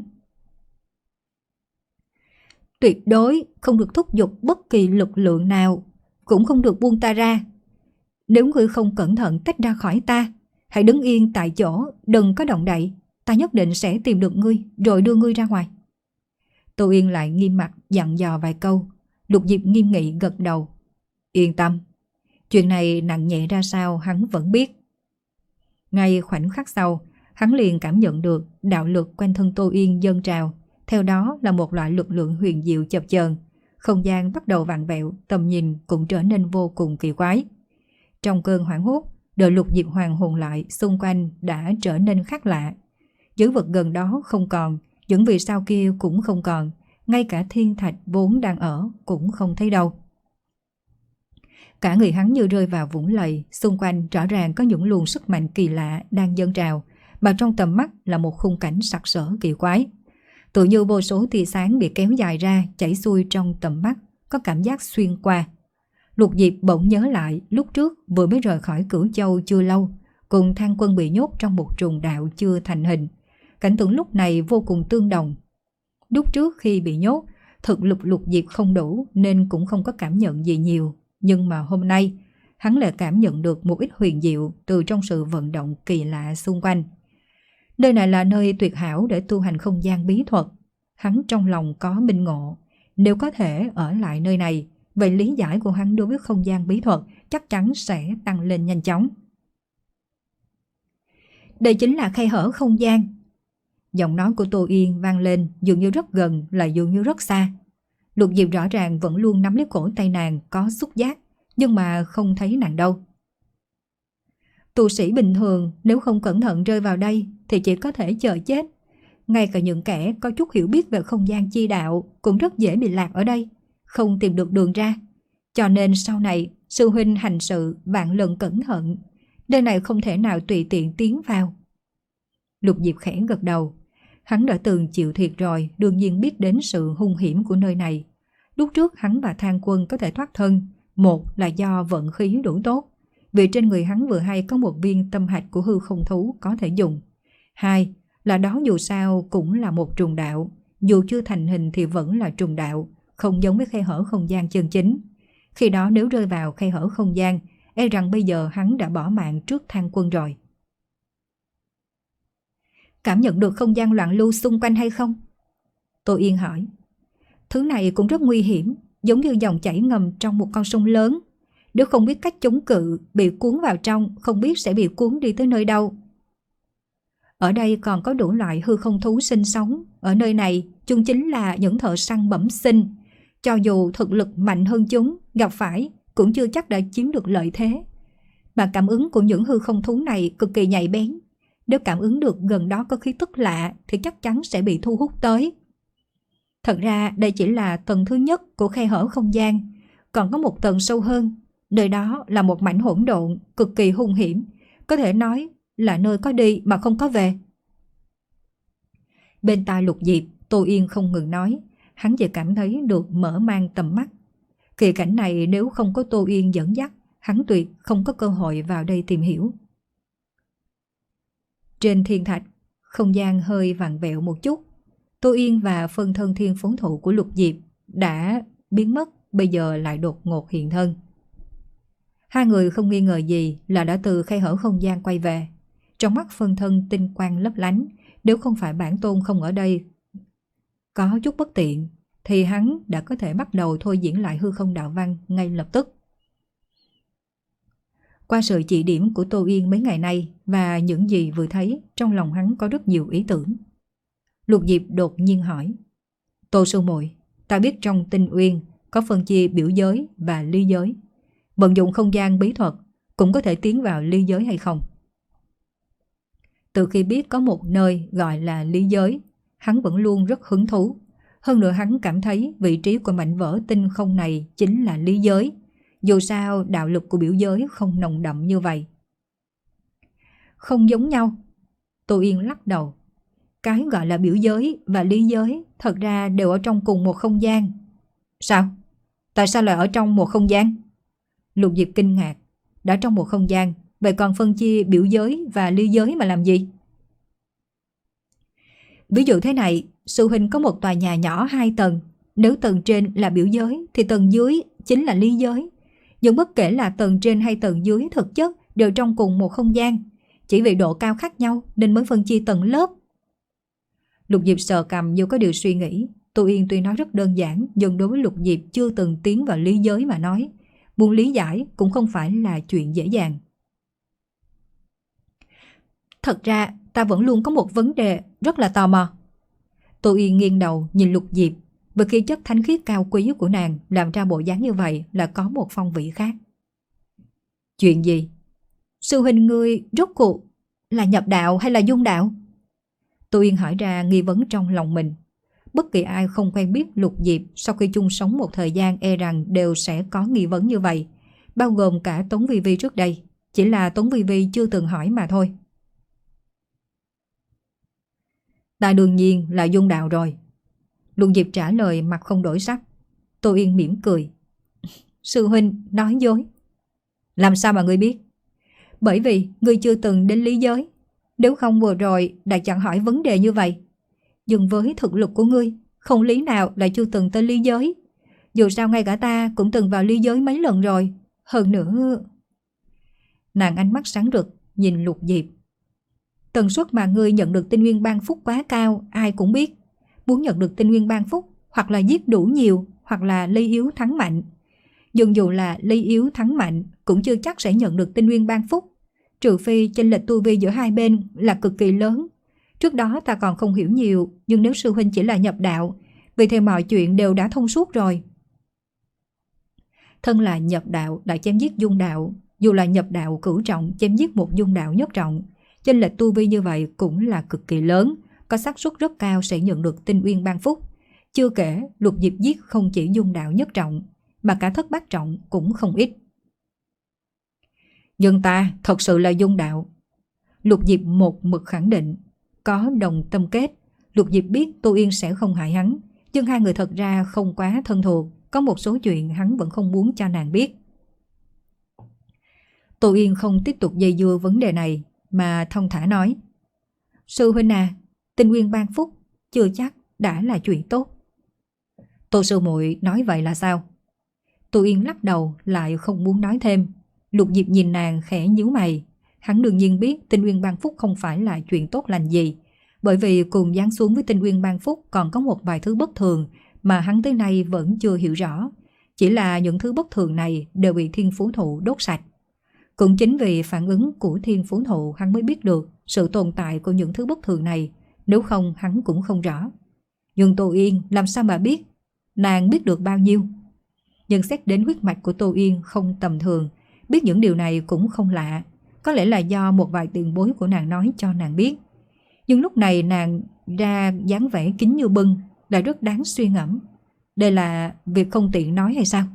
Tuyệt đối không được thúc giục bất kỳ lực lượng nào, cũng không được buông ta ra. Nếu ngươi không cẩn thận tách ra khỏi ta, hãy đứng yên tại chỗ, đừng có động đậy. Ta nhất định sẽ tìm được ngươi rồi đưa ngươi ra ngoài. Tô Yên lại nghiêm mặt dặn dò vài câu. Lục Diệp nghiêm nghị gật đầu. Yên tâm, chuyện này nặng nhẹ ra sao hắn vẫn biết. Ngay khoảnh khắc sau, hắn liền cảm nhận được đạo lực quanh thân Tô Yên dâng trào. Theo đó là một loại lực lượng huyền diệu chập chờn. Không gian bắt đầu vặn vẹo, tầm nhìn cũng trở nên vô cùng kỳ quái. Trong cơn hoảng hốt, đợi Lục Diệp hoàn hồn lại, xung quanh đã trở nên khác lạ. Những vật gần đó không còn, những vì sao kia cũng không còn, ngay cả thiên thạch vốn đang ở cũng không thấy đâu. Cả người hắn như rơi vào vũng lầy, xung quanh rõ ràng có những luồng sức mạnh kỳ lạ đang dâng trào, mà trong tầm mắt là một khung cảnh sặc sỡ kỳ quái. Tự như vô số tia sáng bị kéo dài ra, chảy xuôi trong tầm mắt, có cảm giác xuyên qua. Lục Diệp bỗng nhớ lại lúc trước vừa mới rời khỏi Cửu Châu chưa lâu, cùng Thang Quân bị nhốt trong một trùng đạo chưa thành hình. Cảnh tượng lúc này vô cùng tương đồng. Lúc trước khi bị nhốt, thực lực Lục Diệp không đủ nên cũng không có cảm nhận gì nhiều. Nhưng mà hôm nay, hắn lại cảm nhận được một ít huyền diệu từ trong sự vận động kỳ lạ xung quanh. Nơi này là nơi tuyệt hảo để tu hành không gian bí thuật. Hắn trong lòng có minh ngộ. Nếu có thể ở lại nơi này, vậy lý giải của hắn đối với không gian bí thuật chắc chắn sẽ tăng lên nhanh chóng. Đây chính là khe hở không gian. Giọng nói của Tô Yên vang lên dường như rất gần lại dường như rất xa. Lục Diệp rõ ràng vẫn luôn nắm lấy cổ tay nàng có xúc giác, nhưng mà không thấy nàng đâu. Tu sĩ bình thường nếu không cẩn thận rơi vào đây thì chỉ có thể chờ chết. Ngay cả những kẻ có chút hiểu biết về không gian chi đạo cũng rất dễ bị lạc ở đây, không tìm được đường ra. Cho nên sau này sư huynh hành sự vạn lần cẩn thận, nơi này không thể nào tùy tiện tiến vào. Lục Diệp khẽ gật đầu. Hắn đã từng chịu thiệt rồi, đương nhiên biết đến sự hung hiểm của nơi này. Lúc trước hắn và Thang Quân có thể thoát thân, một là do vận khí đủ tốt, vì trên người hắn vừa hay có một viên tâm hạch của hư không thú có thể dùng. Hai là đó dù sao cũng là một trùng đạo, dù chưa thành hình thì vẫn là trùng đạo, không giống với khe hở không gian chân chính. Khi đó nếu rơi vào khe hở không gian, e rằng bây giờ hắn đã bỏ mạng trước Thang Quân rồi. Cảm nhận được không gian loạn lưu xung quanh hay không? Tô Yên hỏi. Thứ này cũng rất nguy hiểm, giống như dòng chảy ngầm trong một con sông lớn. Nếu không biết cách chống cự, bị cuốn vào trong, không biết sẽ bị cuốn đi tới nơi đâu. Ở đây còn có đủ loại hư không thú sinh sống. Ở nơi này, chúng chính là những thợ săn bẩm sinh. Cho dù thực lực mạnh hơn chúng, gặp phải cũng chưa chắc đã chiếm được lợi thế. Mà cảm ứng của những hư không thú này cực kỳ nhạy bén. Nếu cảm ứng được gần đó có khí tức lạ thì chắc chắn sẽ bị thu hút tới. Thật ra đây chỉ là tầng thứ nhất của khe hở không gian, còn có một tầng sâu hơn. Nơi đó là một mảnh hỗn độn cực kỳ hung hiểm, có thể nói là nơi có đi mà không có về. Bên tai Lục Diệp, Tô Yên không ngừng nói, hắn chỉ cảm thấy được mở mang tầm mắt. Kỳ cảnh này nếu không có Tô Yên dẫn dắt, hắn tuyệt không có cơ hội vào đây tìm hiểu. Trên thiên thạch, không gian hơi vặn vẹo một chút. Tô Yên và phân thân thiên phốn thụ của Lục Diệp đã biến mất, bây giờ lại đột ngột hiện thân. Hai người không nghi ngờ gì là đã từ khe hở không gian quay về. Trong mắt phân thân tinh quang lấp lánh, nếu không phải bản tôn không ở đây có chút bất tiện, thì hắn đã có thể bắt đầu thôi diễn lại hư không đạo văn ngay lập tức. Qua sự chỉ điểm của Tô Yên mấy ngày nay và những gì vừa thấy, trong lòng hắn có rất nhiều ý tưởng. Lục Diệp đột nhiên hỏi, Tô sư muội, ta biết trong Tinh Uyên có phân chia biểu giới và ly giới. Vận dụng không gian bí thuật cũng có thể tiến vào ly giới hay không? Từ khi biết có một nơi gọi là ly giới, hắn vẫn luôn rất hứng thú. Hơn nữa hắn cảm thấy vị trí của mảnh vỡ tinh không này chính là ly giới. Dù sao đạo lực của biểu giới không nồng đậm như vậy. Không giống nhau. Tô Yên lắc đầu. Cái gọi là biểu giới và ly giới thật ra đều ở trong cùng một không gian. Sao? Tại sao lại ở trong một không gian? Lục Diệp kinh ngạc. Đã trong một không gian, vậy còn phân chia biểu giới và ly giới mà làm gì? Ví dụ thế này, sư huynh có một tòa nhà nhỏ hai tầng. Nếu tầng trên là biểu giới thì tầng dưới chính là ly giới. Nhưng bất kể là tầng trên hay tầng dưới thực chất đều trong cùng một không gian. Chỉ vì độ cao khác nhau nên mới phân chia tầng lớp. Lục Diệp sờ cằm như có điều suy nghĩ. Tô Yên tuy nói rất đơn giản, nhưng đối với Lục Diệp chưa từng tiến vào ly giới mà nói, muốn lý giải cũng không phải là chuyện dễ dàng. Thật ra ta vẫn luôn có một vấn đề rất là tò mò. Tô Yên nghiêng đầu nhìn Lục Diệp, bởi khi chất thánh khiết cao quý của nàng làm ra bộ dáng như vậy là có một phong vị khác. Chuyện gì? Sư huynh ngươi rốt cuộc là nhập đạo hay là dung đạo? Tô Yên hỏi ra nghi vấn trong lòng mình. Bất kỳ ai không quen biết Lục Diệp sau khi chung sống một thời gian e rằng đều sẽ có nghi vấn như vậy, bao gồm cả Tống Vi Vi trước đây. Chỉ là Tống Vi Vi chưa từng hỏi mà thôi. Ta đương nhiên là dung đạo rồi. Lục Diệp trả lời mặt không đổi sắc. Tô Yên mỉm cười. Sư huynh nói dối. Làm sao mà ngươi biết? Bởi vì ngươi chưa từng đến lý giới. Nếu không vừa rồi đã chẳng hỏi vấn đề như vậy. Nhưng với thực lực của ngươi, không lý nào lại chưa từng tới lý giới. Dù sao ngay cả ta cũng từng vào lý giới mấy lần rồi. Hơn nữa... Nàng ánh mắt sáng rực nhìn Lục Diệp. Tần suất mà ngươi nhận được tinh nguyên ban phúc quá cao, ai cũng biết. Muốn nhận được tinh nguyên ban phúc, hoặc là giết đủ nhiều, hoặc là ly yếu thắng mạnh. Nhưng dù là ly yếu thắng mạnh, cũng chưa chắc sẽ nhận được tinh nguyên ban phúc. Trừ phi chênh lệch tu vi giữa hai bên là cực kỳ lớn. Trước đó ta còn không hiểu nhiều, nhưng nếu sư huynh chỉ là nhập đạo, vì thế mọi chuyện đều đã thông suốt rồi. Thân là nhập đạo đã chém giết dung đạo, dù là nhập đạo cửu trọng chém giết một dung đạo nhất trọng, chênh lệch tu vi như vậy cũng là cực kỳ lớn, có xác suất rất cao sẽ nhận được tinh uyên ban phúc. Chưa kể Lục Diệp giết không chỉ dung đạo nhất trọng, mà cả thất bát trọng cũng không ít. Nhưng ta thật sự là dung đạo. Lục Diệp một mực khẳng định. Có đồng tâm kết, Lục Diệp biết Tô Yên sẽ không hại hắn, nhưng hai người thật ra không quá thân thuộc, có một số chuyện hắn vẫn không muốn cho nàng biết. Tô Yên không tiếp tục dây dưa vấn đề này, mà thong thả nói. Sư huynh à, tinh nguyên ban phúc chưa chắc đã là chuyện tốt. Tô sư muội nói vậy là sao? Tô Yên lắc đầu lại không muốn nói thêm. Lục Diệp nhìn nàng khẽ nhíu mày. Hắn đương nhiên biết tinh nguyên ban phúc không phải là chuyện tốt lành gì, bởi vì cùng giáng xuống với tinh nguyên ban phúc còn có một vài thứ bất thường mà hắn tới nay vẫn chưa hiểu rõ. Chỉ là những thứ bất thường này đều bị thiên phú thụ đốt sạch. Cũng chính vì phản ứng của thiên phú thụ hắn mới biết được sự tồn tại của những thứ bất thường này, nếu không hắn cũng không rõ. Nhưng Tô Yên làm sao mà biết? Nàng biết được bao nhiêu? Nhưng xét đến huyết mạch của Tô Yên không tầm thường, biết những điều này cũng không lạ. có lẽ là do một vài tiền bối của nàng nói cho nàng biết. Nhưng lúc này nàng ra dáng vẻ kín như bưng là rất đáng suy ngẫm. Đây là việc không tiện nói hay sao?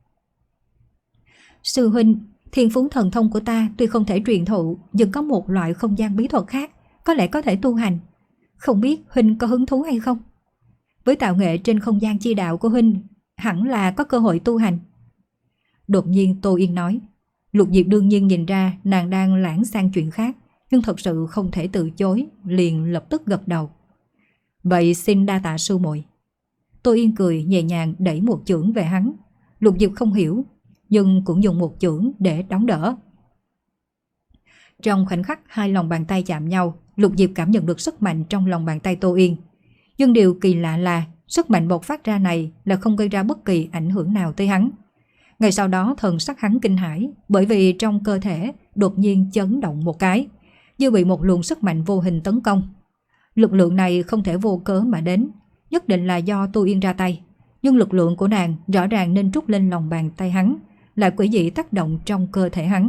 Sư huynh, thiên phú thần thông của ta tuy không thể truyền thụ, nhưng có một loại không gian bí thuật khác, có lẽ có thể tu hành. Không biết huynh có hứng thú hay không? Với tạo nghệ trên không gian chi đạo của huynh, hẳn là có cơ hội tu hành. Đột nhiên Tô Yên nói. Lục Diệp đương nhiên nhìn ra nàng đang lãng sang chuyện khác, nhưng thật sự không thể từ chối, liền lập tức gật đầu. Vậy xin đa tạ sư muội. Tô Yên cười nhẹ nhàng đẩy một chưởng về hắn. Lục Diệp không hiểu, nhưng cũng dùng một chưởng để đón đỡ. Trong khoảnh khắc hai lòng bàn tay chạm nhau, Lục Diệp cảm nhận được sức mạnh trong lòng bàn tay Tô Yên. Nhưng điều kỳ lạ là sức mạnh bộc phát ra này là không gây ra bất kỳ ảnh hưởng nào tới hắn. Ngay sau đó thần sắc hắn kinh hãi, bởi vì trong cơ thể đột nhiên chấn động một cái, như bị một luồng sức mạnh vô hình tấn công. Lực lượng này không thể vô cớ mà đến, nhất định là do Tô Yên ra tay. Nhưng lực lượng của nàng rõ ràng nên trút lên lòng bàn tay hắn, lại quỷ dị tác động trong cơ thể hắn.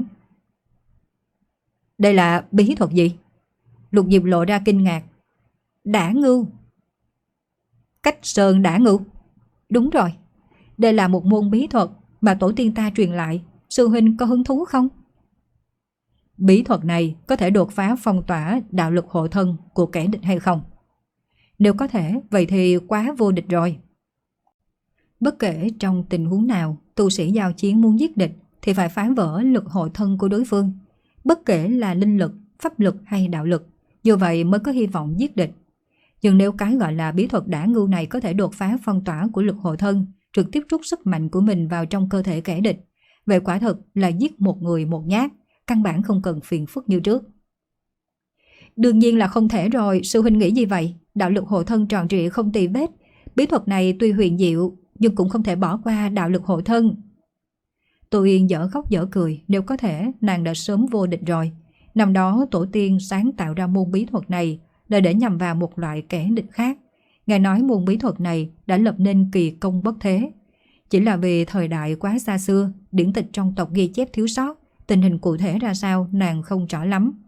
Đây là bí thuật gì? Lục Diệp lộ ra kinh ngạc. Đả ngưu. Cách sơn đả ngưu? Đúng rồi, đây là một môn bí thuật mà tổ tiên ta truyền lại. Sư huynh có hứng thú không? Bí thuật này có thể đột phá phong tỏa đạo lực hộ thân của kẻ địch hay không? Nếu có thể, vậy thì quá vô địch rồi. Bất kể trong tình huống nào, tu sĩ giao chiến muốn giết địch thì phải phá vỡ lực hộ thân của đối phương. Bất kể là linh lực, pháp lực hay đạo lực, như vậy mới có hy vọng giết địch. Nhưng nếu cái gọi là bí thuật đả ngưu này có thể đột phá phong tỏa của lực hộ thân, trực tiếp rút sức mạnh của mình vào trong cơ thể kẻ địch, vậy quả thực là giết một người một nhát, căn bản không cần phiền phức như trước. Đương nhiên là không thể rồi, sư huynh nghĩ gì vậy? Đạo lực hộ thân tròn trịa không tì vết. Bí thuật này tuy huyền diệu, nhưng cũng không thể bỏ qua đạo lực hộ thân. Tô Yên dở khóc dở cười, nếu có thể nàng đã sớm vô địch rồi. Năm đó tổ tiên sáng tạo ra môn bí thuật này là để nhằm vào một loại kẻ địch khác. Nghe nói môn bí thuật này đã lập nên kỳ công bất thế. Chỉ là vì thời đại quá xa xưa, điển tịch trong tộc ghi chép thiếu sót, tình hình cụ thể ra sao nàng không rõ lắm.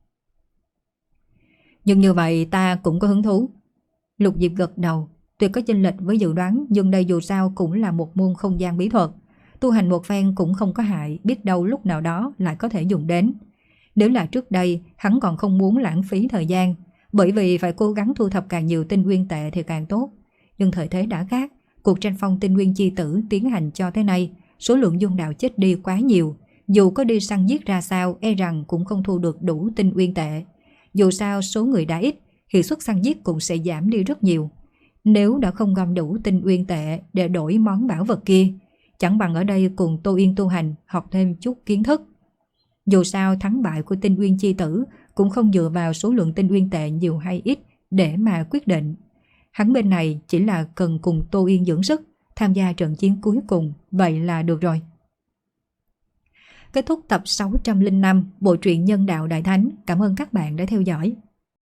Nhưng như vậy ta cũng có hứng thú. Lục Diệp gật đầu. Tuy có chênh lệch với dự đoán, nhưng đây dù sao cũng là một môn không gian bí thuật. Tu hành một phen cũng không có hại, biết đâu lúc nào đó lại có thể dùng đến. Nếu là trước đây, hắn còn không muốn lãng phí thời gian, bởi vì phải cố gắng thu thập càng nhiều tinh nguyên tệ thì càng tốt. Nhưng thời thế đã khác, cuộc tranh phong tinh nguyên chi tử tiến hành cho tới nay, số lượng dung đạo chết đi quá nhiều. Dù có đi săn giết ra sao, e rằng cũng không thu được đủ tinh nguyên tệ. Dù sao số người đã ít, hiệu suất săn giết cũng sẽ giảm đi rất nhiều. Nếu đã không gom đủ tinh nguyên tệ để đổi món bảo vật kia, chẳng bằng ở đây cùng Tô Yên tu hành, học thêm chút kiến thức. Dù sao thắng bại của tinh nguyên chi tử cũng không dựa vào số lượng tinh nguyên tệ nhiều hay ít để mà quyết định. Hắn bên này chỉ là cần cùng Tô Yên dưỡng sức, tham gia trận chiến cuối cùng, vậy là được rồi. Kết thúc tập sáu trăm lẻ năm bộ truyện Nhân Đạo Đại Thánh. Cảm ơn các bạn đã theo dõi.